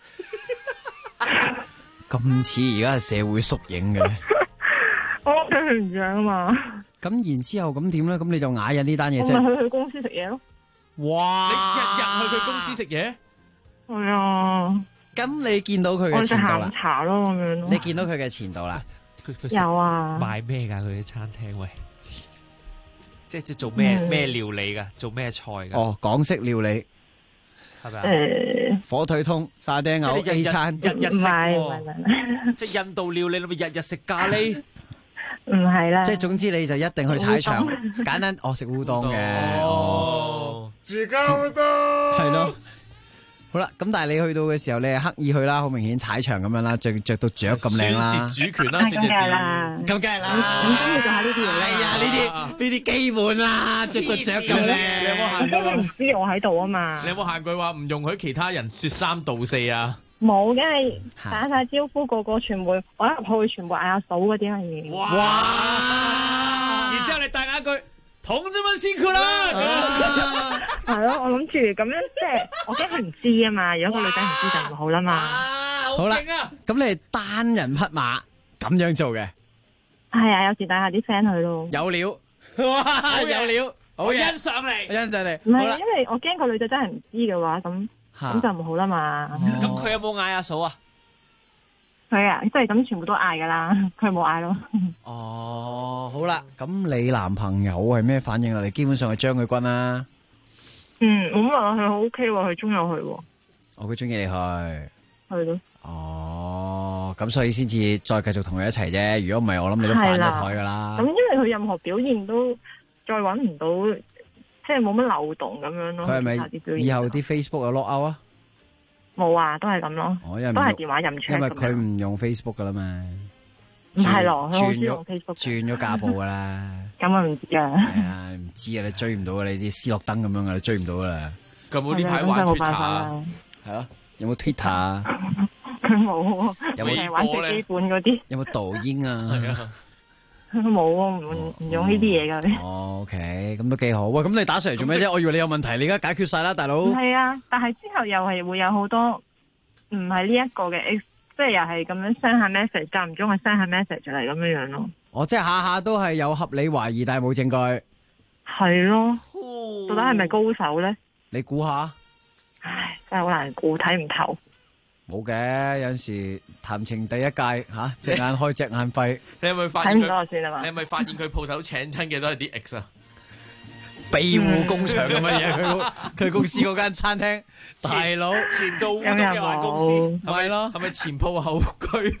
咁似而家係社會縮影嘅咧， 我屋企佢唔養啊嘛。 咁然之後咁點咧？咁你就啞忍呢單嘢啫。 我咪去佢公司食嘢咯。 哇！ 你日去佢公司食嘢？ 係啊。 咁你見到佢嘅前度啦？ 我就下午茶咯咁樣咯。 你見到佢嘅前度啦？ 有啊。 賣咩噶佢嘅餐廳？喂，即係做咩料理噶？做咩菜噶？ 哦，港式料理。 係咪啊？ 火腿通、沙爹牛 A 餐， 日食喎，即係印度料理，你咪日日食咖喱？ 唔係啦， 即係總之你就一定去踩場，簡單食烏冬嘅。 自家烏冬係咯。好啦，咁但係你去到嘅時候，你係刻意去啦，好明顯踩場咁樣啦，着到雀咁靚啦， 宣示主權啦，先至知。 咁梗係啦， 咁中意就係呢啲嘢。 係啊，呢啲基本啦，着到雀咁靚。 你有冇限佢唔知我喺度啊嘛？ 你有冇限句話唔容許其他人說三道四啊？ 冇，梗係打晒招呼，個個全部我一入去全部嗌阿嫂嗰啲嘢。 哇！然之後你大嗌一句。同志們辛苦啦！ 係咯，我諗住咁樣，即係我驚佢唔知啊嘛。如果個女仔唔知就唔好啦嘛。 好啦，咁你係單人匹馬咁樣做嘅？ 係啊，有時帶下啲 friend 去咯。 有料，哇！有料， 我欣賞你， 我欣賞你。 唔係，因為我驚個女仔真係唔知嘅話，咁就唔好啦嘛。 咁佢有冇嗌阿嫂啊？ 佢啊，即係咁全部都嗌噶啦，佢冇嗌咯。 哦，好啦，咁你男朋友係咩反應啊？你基本上係將佢軍啦。 咁話佢好 OK 喎，佢中意我去喎。 哦，佢中意你去。 係咯。 哦，咁所以先至再繼續同佢一齊啫。如果唔係，我諗你都反咗台噶啦。 咁因為佢任何表現都再搵唔到，即係冇乜漏洞咁樣咯。 佢係咪以後啲 Facebook 有 lock out 啊？ 冇啊，都係咁咯，都係電話任唱。 因為佢唔用 Facebook 噶啦嘛， 唔係咯，佢好少用 Facebook， 轉咗架步噶啦。 咁我唔知啊。 係啊，唔知啊，你追唔到啊，你啲斯諾登咁樣噶，你追唔到噶啦。 咁冇呢排玩 Twitter， 係咯，有冇 Twitter 啊？ 佢冇， 有冇玩最基本嗰啲？ 有冇抖音啊？ 係啊。 冇啊，唔用呢啲嘢噶。 哦，OK，咁都幾好。喂，咁你打上嚟做咩啫？我以為你有問題，你而家解決晒啦，大佬。 唔係啊，但係之後又係會有好多唔係呢一個嘅，即係又係咁樣 send 下 message，間唔中係 send 下 message 嚟咁樣樣咯。 哦，即係下下都係有合理懷疑，但係冇證據。 係咯，到底係咪高手咧？ 你估下？ 唉，真係好難估，睇唔透。 冇嘅，有陣時談情第一戒吓，隻眼開隻眼閉。 你係咪發現睇唔到就算啦嘛？ 你係咪發現佢鋪頭請親嘅都係啲 ex 啊？ 庇護工場咁嘅嘢，佢公司嗰間餐廳大佬前度烏冬有限公司， 係咪咯？ 係咪前鋪後居？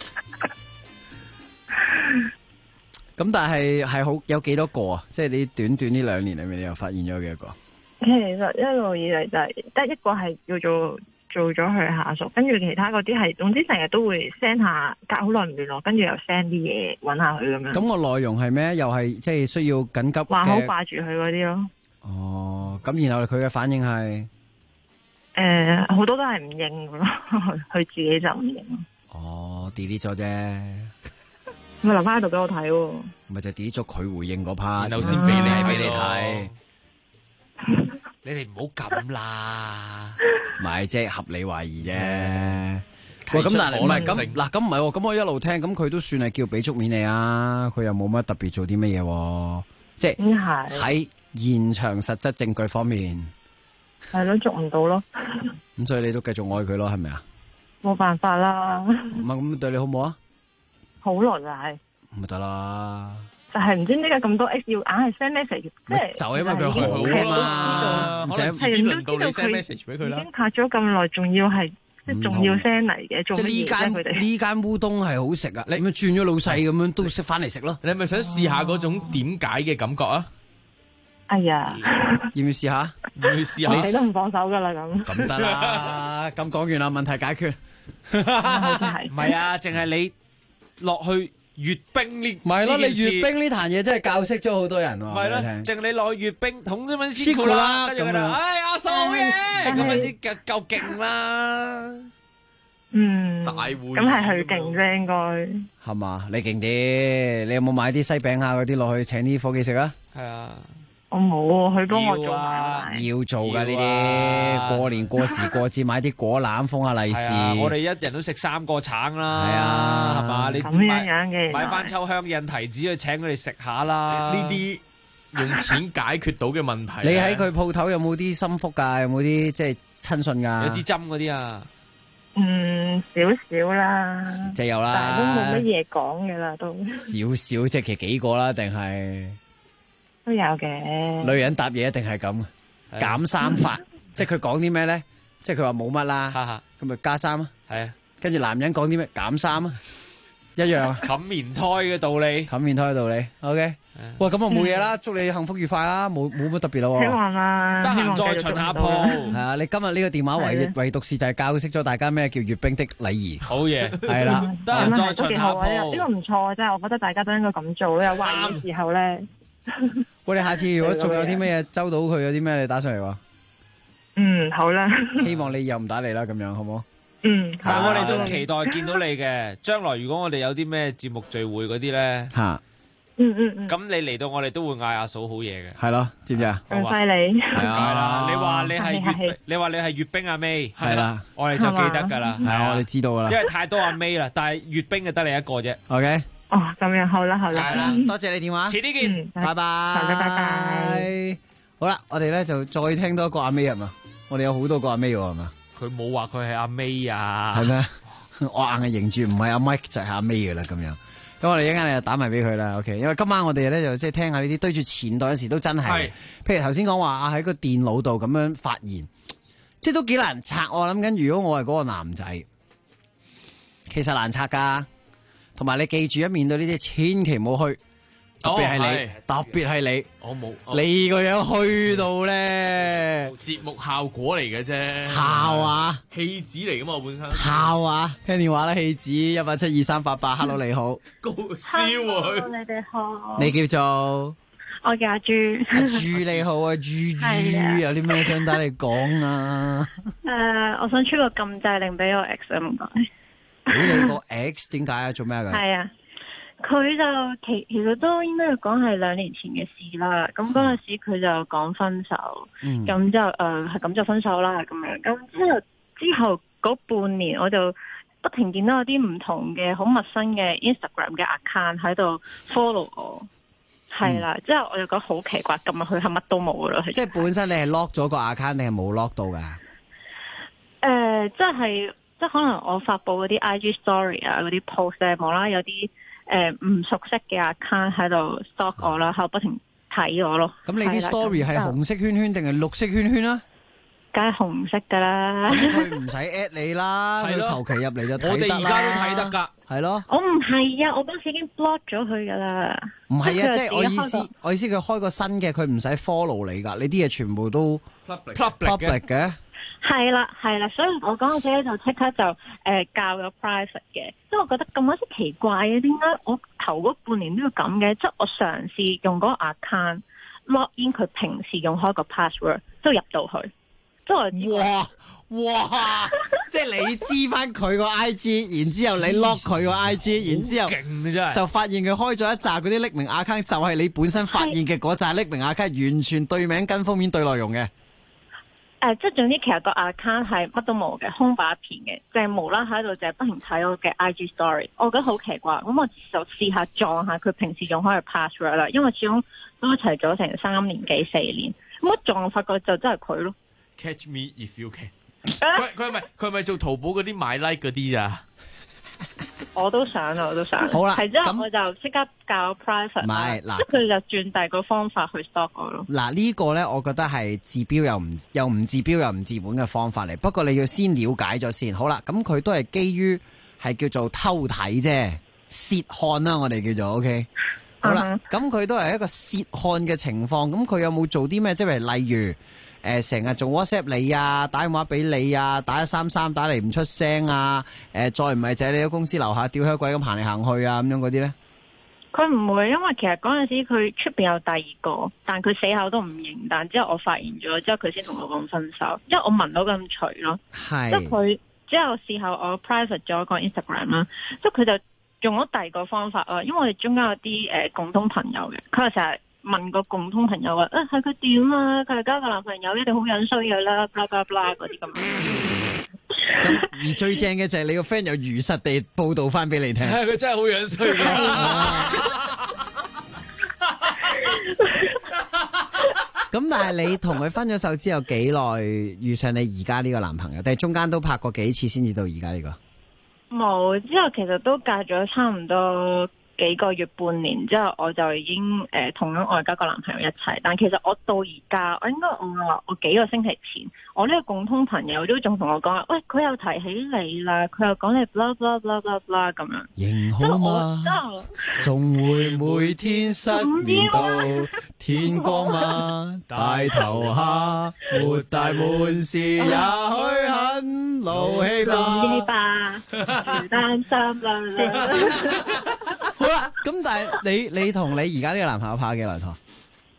咁但係好有幾多個啊？即係你短短呢2年裏面，你又發現咗幾多個？ 其實一路以嚟就係得一個係叫做做咗佢下屬，跟住其他嗰啲係，總之成日都會 send 下，隔好耐唔聯絡，跟住又 send 啲嘢揾下佢咁樣。 咁個內容係咩？又係即係需要緊急嘅。 話好掛住佢嗰啲咯。 哦，咁然後佢嘅反應係？ 好多都係唔應噶咯，佢自己就唔應。 哦 delete 咗啫。 咪留翻喺度俾我睇喎。 咪就 delete 咗佢回應嗰 part， 然後先俾你睇。你哋唔好咁啦， 唔係即係合理懷疑啫。喂，咁但係唔係咁嗱，咁唔係喎，咁我一路聽，咁佢都算係叫俾足面你啊，佢又冇乜特別做啲乜嘢，即係喺現場實質證據方面， 係咯，捉唔到咯。 咁所以你都繼續愛佢咯，係咪啊？ 冇辦法啦。 唔係咁對你好唔好啊？ 好耐就係。 咪得啦。 就係唔知點解咁多 X 要硬係 send message，即係就因為佢好啦， 可能遲啲輪到你 send message 俾佢啦。 已經拍咗咁耐，仲要係即係仲要 send 嚟嘅，做乜嘢啫？佢哋呢間烏冬係好食啊！你咪轉咗老細咁樣都識翻嚟食咯。 你係咪想試下嗰種點解嘅感覺啊？ 哎呀， 要唔要試下？ 要唔要試下？ 你都唔放手噶啦咁。 咁得啦，咁講完啦，問題解決。 唔係啊，淨係你落去。閱兵呢？ 唔係咯，你閱兵呢壇嘢真係教識咗好多人喎。 唔係咯，淨你落去閱兵，統咗蚊先酷啦，跟住佢就，哎阿嫂嘅，咁啊啲夠勁啦。 大會咁係佢勁啫，應該係嘛？你勁啲，你有冇買啲西餅啊嗰啲落去請啲伙計食啊？ 係啊。 我冇啊，佢幫我做埋。 要做噶呢啲，過年過時過節買啲果籃封下利是。 我哋一人都食3個橙啦， 係啊， 係嘛？你咁樣嘅買翻秋香印提子去請佢哋食下啦。 呢啲用錢解決到嘅問題。 你喺佢鋪頭有冇啲心腹噶？有冇啲即係親信噶？ 有支針嗰啲啊？ 少少啦， 即係有啦， 但係都冇乜嘢講嘅啦，都少少即係其實幾個啦，定係？ 都有嘅， 女人答嘢一定係咁，減3法，即係佢講啲咩咧？即係佢話冇乜啦，咁咪加3啊？ 係啊， 跟住男人講啲咩？減3啊，一樣啊。 冚棉胎嘅道理， 冚棉胎嘅道理。OK，喂，咁我冇嘢啦，祝你幸福愉快啦，冇乜特別咯。 希望啦， 得閒再巡下鋪。 係啊，你今日呢個電話唯獨是就係教識咗大家咩叫閱兵的禮儀。 好嘢， 係啦， 得閒再巡下鋪。 呢個唔錯啊，真係，我覺得大家都應該咁做。有壞嘅時候咧。 喂，你下次如果仲有啲咩嘢周到佢，有啲咩你打上嚟喎？ 好啦。 希望你又唔打嚟啦，咁樣好唔好？ 但係我哋都期待見到你嘅。將來如果我哋有啲咩節目聚會嗰啲咧，咁你嚟到我哋都會嗌阿嫂好嘢嘅。 係咯，知唔知啊？ 咁犀利。 係啊， 你話你係閱兵阿 May， 係啦， 我哋就記得噶啦。 係啊，我哋知道噶啦。 因為太多阿 May 啦，但係閱兵就得你一個啫。 OK。 咁樣好啦，好啦， 係啦，多謝你電話， 遲啲見， 拜拜。好啦，我哋咧就再聽多一個阿 May 係嘛？我哋有好多個阿 May 係嘛？ 佢冇話佢係阿 May 啊， 係咩？我硬係認住唔係阿 Mike 就係阿 May 噶啦，咁樣。咁我哋一陣間就打埋俾佢啦。OK，因為今晚我哋咧就即係聽下呢啲對住前代有時都真係，譬如頭先講話喺個電腦度咁樣發言，即係都幾難拆。我諗緊，如果我係嗰個男仔，其實難拆噶。同埋你記住，一面對呢啲千祈唔好去，特別係你，特別係你， 我冇， 你個樣去到咧， 節目效果嚟嘅啫， 效啊， 戲子嚟噶嘛，我本身效啊，聽電話啦，戲子1872388，Hello 你好， 高燒啊， 你哋好， 你叫做， 我叫阿朱， 阿朱你好啊，朱，有啲咩想打你講啊？ 我想出個禁制令俾我 X 啊，唔該。 俾你個 X 點解啊？做咩噶？ 係啊，佢就其實都應該講係2年前嘅事啦。咁嗰陣時佢就講分手，咁就係咁就分手啦咁樣。咁之後嗰半年，我就不停見到有啲唔同嘅好陌生嘅 Instagram 嘅 account 喺度 follow 我。係啦，之後我就覺得好奇怪，咁佢係乜都冇噶咯。 即係本身你係 lock 咗個 account 定係冇 lock 到噶？ 即係可能我發布嗰啲 IG story 啊，嗰啲 post 咧，無啦有啲唔熟悉嘅 account 喺度 stalk 我啦，喺度不停睇我咯。 咁你啲 story 係紅色圈圈定係綠色圈圈啊？ 梗係紅色噶啦。 咁佢唔使 at 你啦，佢求其入嚟就睇得啦。 我哋而家都睇得噶， 係咯。 我唔係啊，我嗰時已經 block 咗佢噶啦。 唔係啊，即係我意思佢開個新嘅，佢唔使 follow 你噶，你啲嘢全部都 public 嘅。 係啦，所以我嗰陣時咧就即刻就教咗 private 嘅，即係我覺得咁鬼死奇怪嘅，點解我頭嗰半年都要咁嘅？即係我嘗試用嗰個 account log in 佢平時用開個 password 都入到去，即係哇！即係你知翻佢個 IG， 然之後你 lock 佢個 IG， 然之後勁真係就發現佢開咗一紮嗰啲匿名 account， 就係你本身發現嘅嗰紮匿名 account， 完全對名跟封面對內容嘅。 即係總之其實個 account 係乜都冇嘅，空白一片嘅，淨係無啦喺度淨係不停睇我嘅 IG story， 我覺得好奇怪，咁我就試下撞下佢平時用開嘅 password 啦，因為始終都一齊咗成3年幾4年，咁我撞發覺就真係佢咯。 Catch me if you can。佢係咪做淘寶嗰啲買 like 嗰啲咋？ 我都想。 好啦， 係之後我就即刻教 private。唔係嗱，即係佢就轉第二個方法去 stop 我咯。 嗱呢個咧，我覺得係治標又唔治標又唔治本嘅方法嚟。不過你要先了解咗先。好啦，咁佢都係基於係叫做偷睇啫，竊看啦，我哋叫做 OK。好啦，咁佢都係一個竊看嘅情況。咁佢有冇做啲咩？即係例如。成日做 WhatsApp 你啊，打電話俾你啊，打133打嚟唔出聲啊，再唔係就喺你個公司樓下吊靴鬼咁行嚟行去啊，咁樣嗰啲咧？ 佢唔會，因為其實嗰陣時佢出邊有第二個，但佢死口都唔認。但之後我發現咗之後，佢先同我講分手，因為我聞到咁除咯。係。即係佢之後事後我 private 咗個 Instagram 啦，即係佢就用咗第二個方法啊，因為我哋中間有啲共同朋友嘅，佢就成日問個共通朋友話，係佢點啊？佢係交個男朋友一定好樣衰嘅啦，blah blah blah 嗰啲咁。 咁而最正嘅就係你個 friend 有如實地報導翻俾你聽， 佢真係好樣衰嘅。 咁但係你同佢分咗手之後幾耐遇上你而家呢個男朋友？定係中間都拍過幾次先至到而家呢個？ 冇，之後其實都隔咗差唔多幾個月半年之後，我就已經同咗我而家個男朋友一齊。但其實我到而家，我幾個星期前，我呢個共通朋友都仲同我講話，喂，佢又提起你啦，佢又講你 blah blah blah blah blah 咁樣。 仍好嗎？仲會每天失眠到天光嗎？大頭蝦沒大滿是也許很勞氣吧，唔擔心啦。好啦，咁但係你同你而家呢個男朋友拍咗幾耐拖？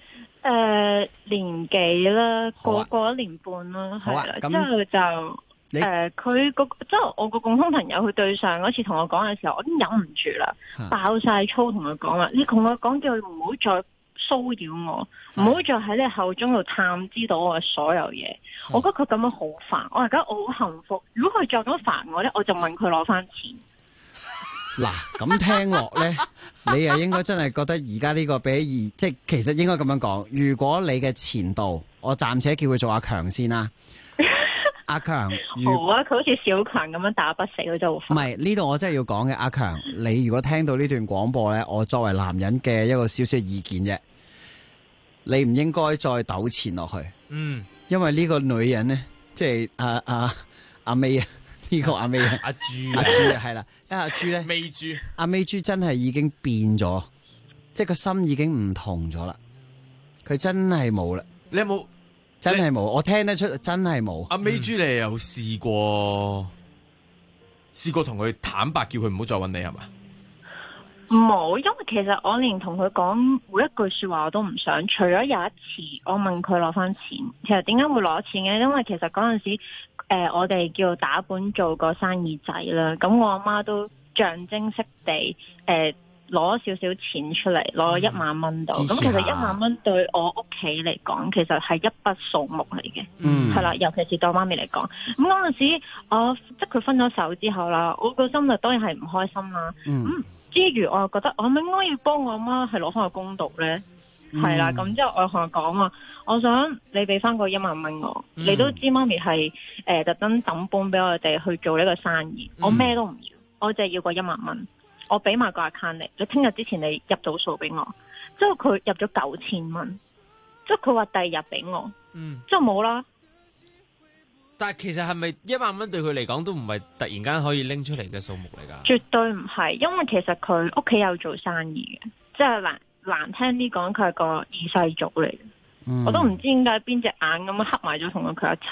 年幾啦，過1年半啦，係啦。之後就佢即係我個共同朋友，佢對上嗰次同我講嘅時候，我已經忍唔住啦，爆晒粗同佢講啦，你同我講叫佢唔好再騷擾我，唔好再喺你口中度探知到我嘅所有嘢。我覺得佢咁樣好煩，我而家我好幸福。如果佢再咁煩我咧，我就問佢攞翻錢。 嗱，咁聽落咧，你又應該真係覺得而家呢個比即係其實應該咁樣講。如果你嘅前度，我暫且叫佢做阿強先啦。阿強， 好啊，佢好似小強咁樣打不死佢就好煩。 唔係呢度，我真係要講嘅。阿強，你如果聽到呢段廣播咧，我作為男人嘅一個少少意見啫，你唔應該再糾纏落去。因為呢個女人咧，即係阿 May 啊。呢個阿 May 啊，阿朱啊，係啦，阿朱咧，阿 May 朱真係已經變咗，即係個心已經唔同咗啦。佢真係冇啦。 你有冇？ 真係冇，我聽得出，真係冇。 阿 May 朱，你有試過同佢坦白，叫佢唔好再搵你係嘛？ 冇，因為其實我連同佢講每一句說話我都唔想，除咗有一次我問佢攞翻錢。其實點解會攞錢嘅？因為其實嗰陣時我哋叫打本做個生意仔啦，咁我阿媽都象徵式地攞少少錢出嚟，攞1萬蚊度。咁其實1萬蚊對我屋企嚟講，其實係一筆數目嚟嘅。係啦，尤其是對我媽咪嚟講。咁嗰陣時即係佢分咗手之後啦，我個心就當然係唔開心啦。之餘我又覺得我係咪應該要幫我阿媽係攞翻個公道咧？係啦，咁之後我同佢講話，我想你俾翻個1萬蚊我。你都知媽咪係特登抌本俾我哋去做呢個生意，我咩都唔要，我淨係要個1萬蚊。我俾埋個 account 你聽日之前你入到數俾我。之後佢入咗9000蚊，即係佢話第二日俾我，之後冇啦。 但係其實係咪1萬蚊對佢嚟講都唔係突然間可以拎出嚟嘅數目嚟㗎？ 絕對唔係，因為其實佢屋企有做生意嘅，即係難聽啲講，佢係個二世祖嚟嘅。我都唔知點解邊隻眼咁樣黑埋咗同佢一齊。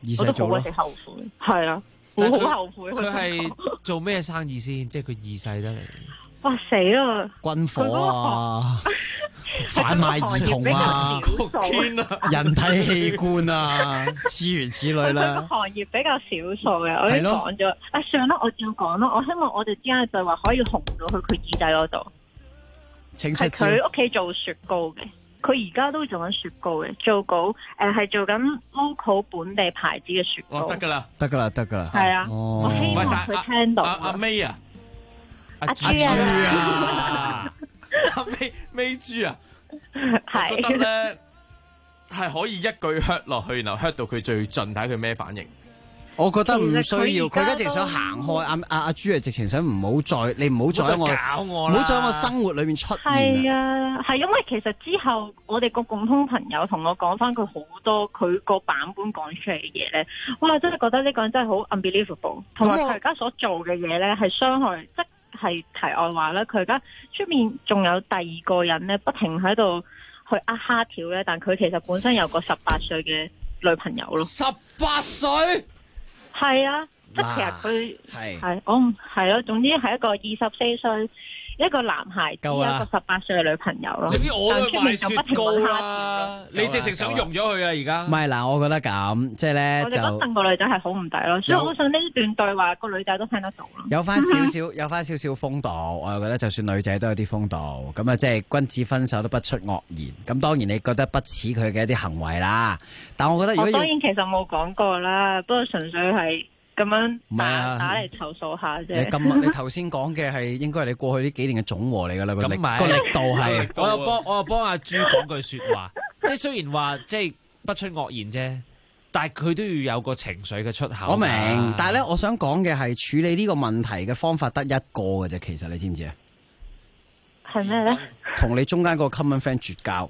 我都好鬼死後悔。係啊，我好後悔。 佢係做咩生意先？即係佢二世得嚟。 哇死啦！ 軍火啊，販賣兒童啊，人體器官啊，諸如此類啦。 佢個行業比較少數嘅，我已經講咗。啊，算啦，我照講咯。我希望我哋之間嘅對話可以紅到去佢耳仔嗰度。係佢屋企做雪糕嘅，佢而家都做緊雪糕嘅，做稿係做緊 local 本地牌子嘅雪糕。 得㗎啦， 得㗎啦，得㗎啦。 係啊，我希望佢聽到。 阿 May 啊！ 阿豬啊！阿 May 豬啊！我覺得咧係可以一句 hurt 落去，然後 hurt 到佢最盡，睇佢咩反應。 我覺得唔需要，佢而家直想行開。阿豬係直情想唔好再，你唔好再喺我，唔好再喺我生活裏面出現。 係啊，係因為其實之後我哋個共通朋友同我講翻佢好多佢個版本講出嚟嘅嘢咧，哇！真係覺得呢個人真係好 unbelievable， 同埋佢而家所做嘅嘢咧係傷害即。係題外話啦，佢而家出面仲有第二個人咧，不停喺度去蝦條咧，但佢其實本身有個18歲嘅女朋友咯。 18歲？ 係啊，即係其實佢係我係咯，總之係一個24歲一個男孩子，一個18歲嘅女朋友咯。 總之我都賣雪糕啦，你直情想用咗佢啊！而家唔係嗱，我覺得咁即係咧就。我哋覺得個女仔係好唔抵咯，所以我想呢段對話個女仔都聽得到咯。有翻少少風度，我又覺得就算女仔都有啲風度。咁啊，即係君子分手都不出惡言。咁當然你覺得不齒佢嘅一啲行為啦，但我覺得如果當然其實冇講過啦，不過純粹係。咁樣打嚟投訴下啫。 你頭先講嘅係應該係你過去呢幾年嘅總和嚟㗎啦，個力度係。 我又幫阿朱講句説話，即係雖然話即係不出惡言啫，但係佢都要有個情緒嘅出口。我明， 但係咧，我想講嘅係處理呢個問題嘅方法得一個嘅啫。其實你知唔知啊？ 係咩咧？ 同你中間個 common friend 絕交。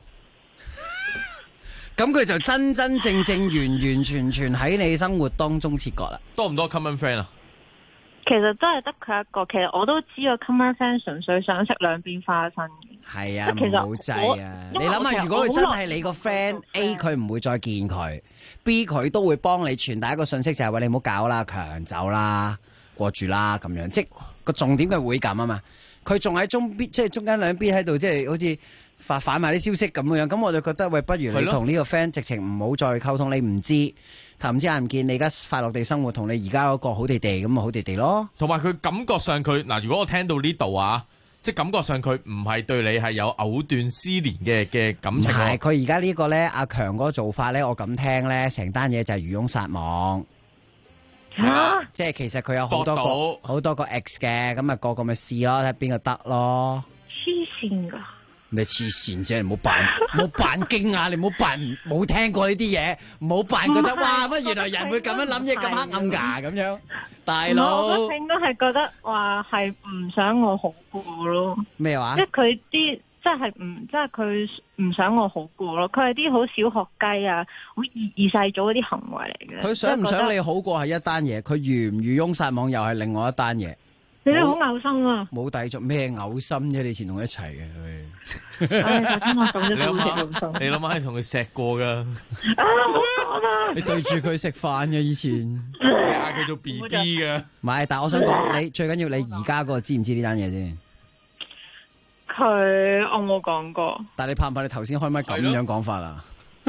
咁佢就真正完全喺你生活當中切割啦。 多唔多 common friend 啊？ 其實真係得佢一個。其實我都知個 common friend 純粹想食兩邊花生嘅。 係啊，唔好制啊！你諗下，如果佢真係你個 friend A， 佢唔會再見佢 ；B， 佢都會幫你傳達一個信息，就係話你唔好搞啦，強走啦，過住啦咁樣。即個重點佢會咁啊嘛。佢仲喺中邊，即係中間兩邊喺度，即係好似。反埋啲消息咁樣，咁我就覺得喂，不如你同呢個 friend 直情唔好再溝通，你唔知頭唔知眼唔見，你而家快樂地生活，同你而家嗰個好地地咁咪好地地咯。 同埋佢感覺上佢嗱，如果我聽到呢度啊，即係感覺上佢唔係對你係有藕斷絲連嘅感情。 係佢而家呢個咧，阿強嗰個做法咧，我咁聽咧，成單嘢就係漁翁撒網。即係其實佢有好多個 X 嘅，咁啊個咪試咯，睇下邊個得咯。 黐線㗎！ 咩黐線啫？唔好扮驚訝，你唔好扮冇聽過呢啲嘢，唔好扮覺得哇乜原來人會咁樣諗嘢咁黑暗㗎咁樣，大佬。 我應該係覺得話係唔想我好過咯。 咩話？ 即係佢啲即係佢唔想我好過咯。佢係啲好小學雞啊，好二世祖嗰啲行為嚟嘅。 佢想唔想你好過係一單嘢，佢漁唔漁翁撒網又係另外一單嘢。 你哋好嘔心啊！ 冇抵觸咩嘔心啫？你以前同佢一齊嘅佢。 你諗下，你同佢錫過噶。 你對住佢食飯嘅以前。 你嗌佢做 BB 嘅。 唔係，但係我想講，你最緊要你而家嗰個知唔知呢單嘢先？ 我冇講過。 但係你怕唔怕你頭先開咪咁樣講法啊？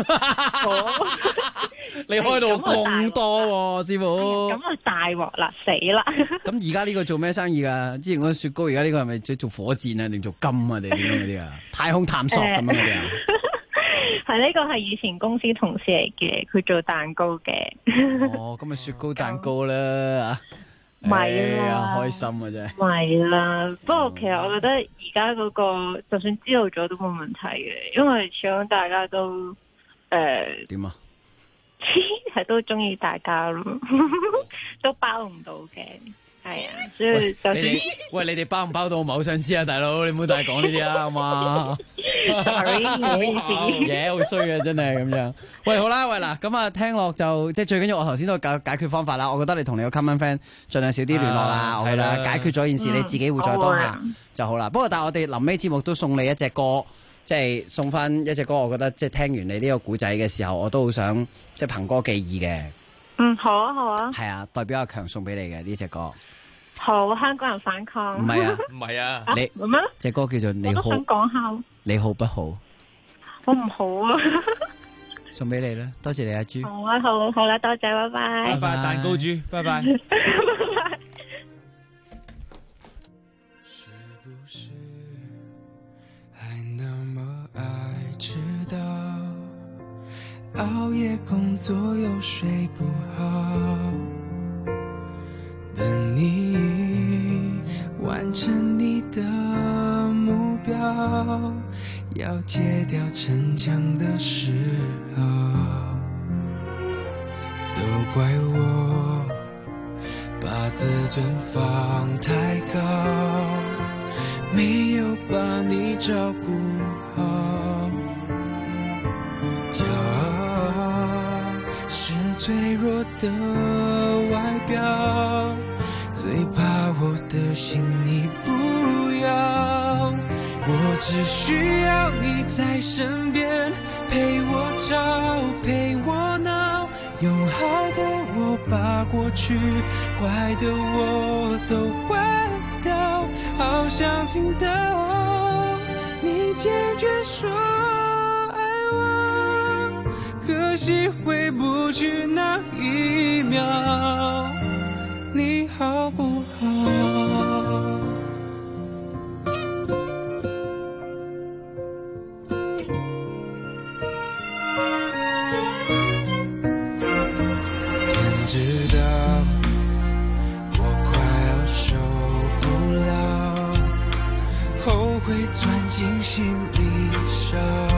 你開到咁多喎，師傅。 咁啊大鑊啦，死啦！ 咁而家呢個做咩生意噶？之前嗰個雪糕，而家呢個係咪做火箭啊，定做金啊，定點樣嗰啲啊？太空探索咁樣嗰啲啊？ 係呢個係以前公司同事嚟嘅，佢做蛋糕嘅。 哦，咁咪雪糕蛋糕啦， 咪啦， 開心啊真係。 咪啦，不過其實我覺得而家嗰個就算知道咗都冇問題嘅，因為始終大家都點啊？ 係都中意大家咯，都包唔到嘅，係啊，所以就算喂，你哋包唔包到我唔係好想知啊，大佬，你唔好大講呢啲啊，好嘛 ？Sorry， 唔好意思， 嘢好衰啊，真係咁樣。喂，好啦，喂嗱，咁啊，聽落就即係最緊要，我頭先都解決方法啦。我覺得你同你個 common friend 盡量少啲聯絡啦，我覺得解決咗件事，你自己活在當下就好啦。不過，但係我哋臨尾節目都送你一隻歌。即係送翻一隻歌，我覺得即係聽完你呢個古仔嘅時候，我都好想即係憑歌寄意嘅。 好啊，好啊。 係啊，代表阿強送俾你嘅呢隻歌。 好，香港人反抗。 唔係啊， 唔係啊， 你咩？ 隻歌叫做你好。 我都想講下。你好不好？ 我唔好啊。 送俾你啦，多謝你阿朱。 好啊，好啦，多謝，拜拜。 拜拜，蛋糕豬，拜拜。 熬夜工作又睡不好，等你完成你的目标，要戒掉逞强的嗜好，都怪我把自尊放太高，没有把你照顾好，骄傲是脆弱的外表，最怕我的心你不要，我只需要你在身边，陪我吵，陪我闹，用好的我把过去坏的我都换掉，好想听到你坚决说爱我，可惜回不去那一秒，你好不好？天知道我快要受不了，后悔钻进心里烧。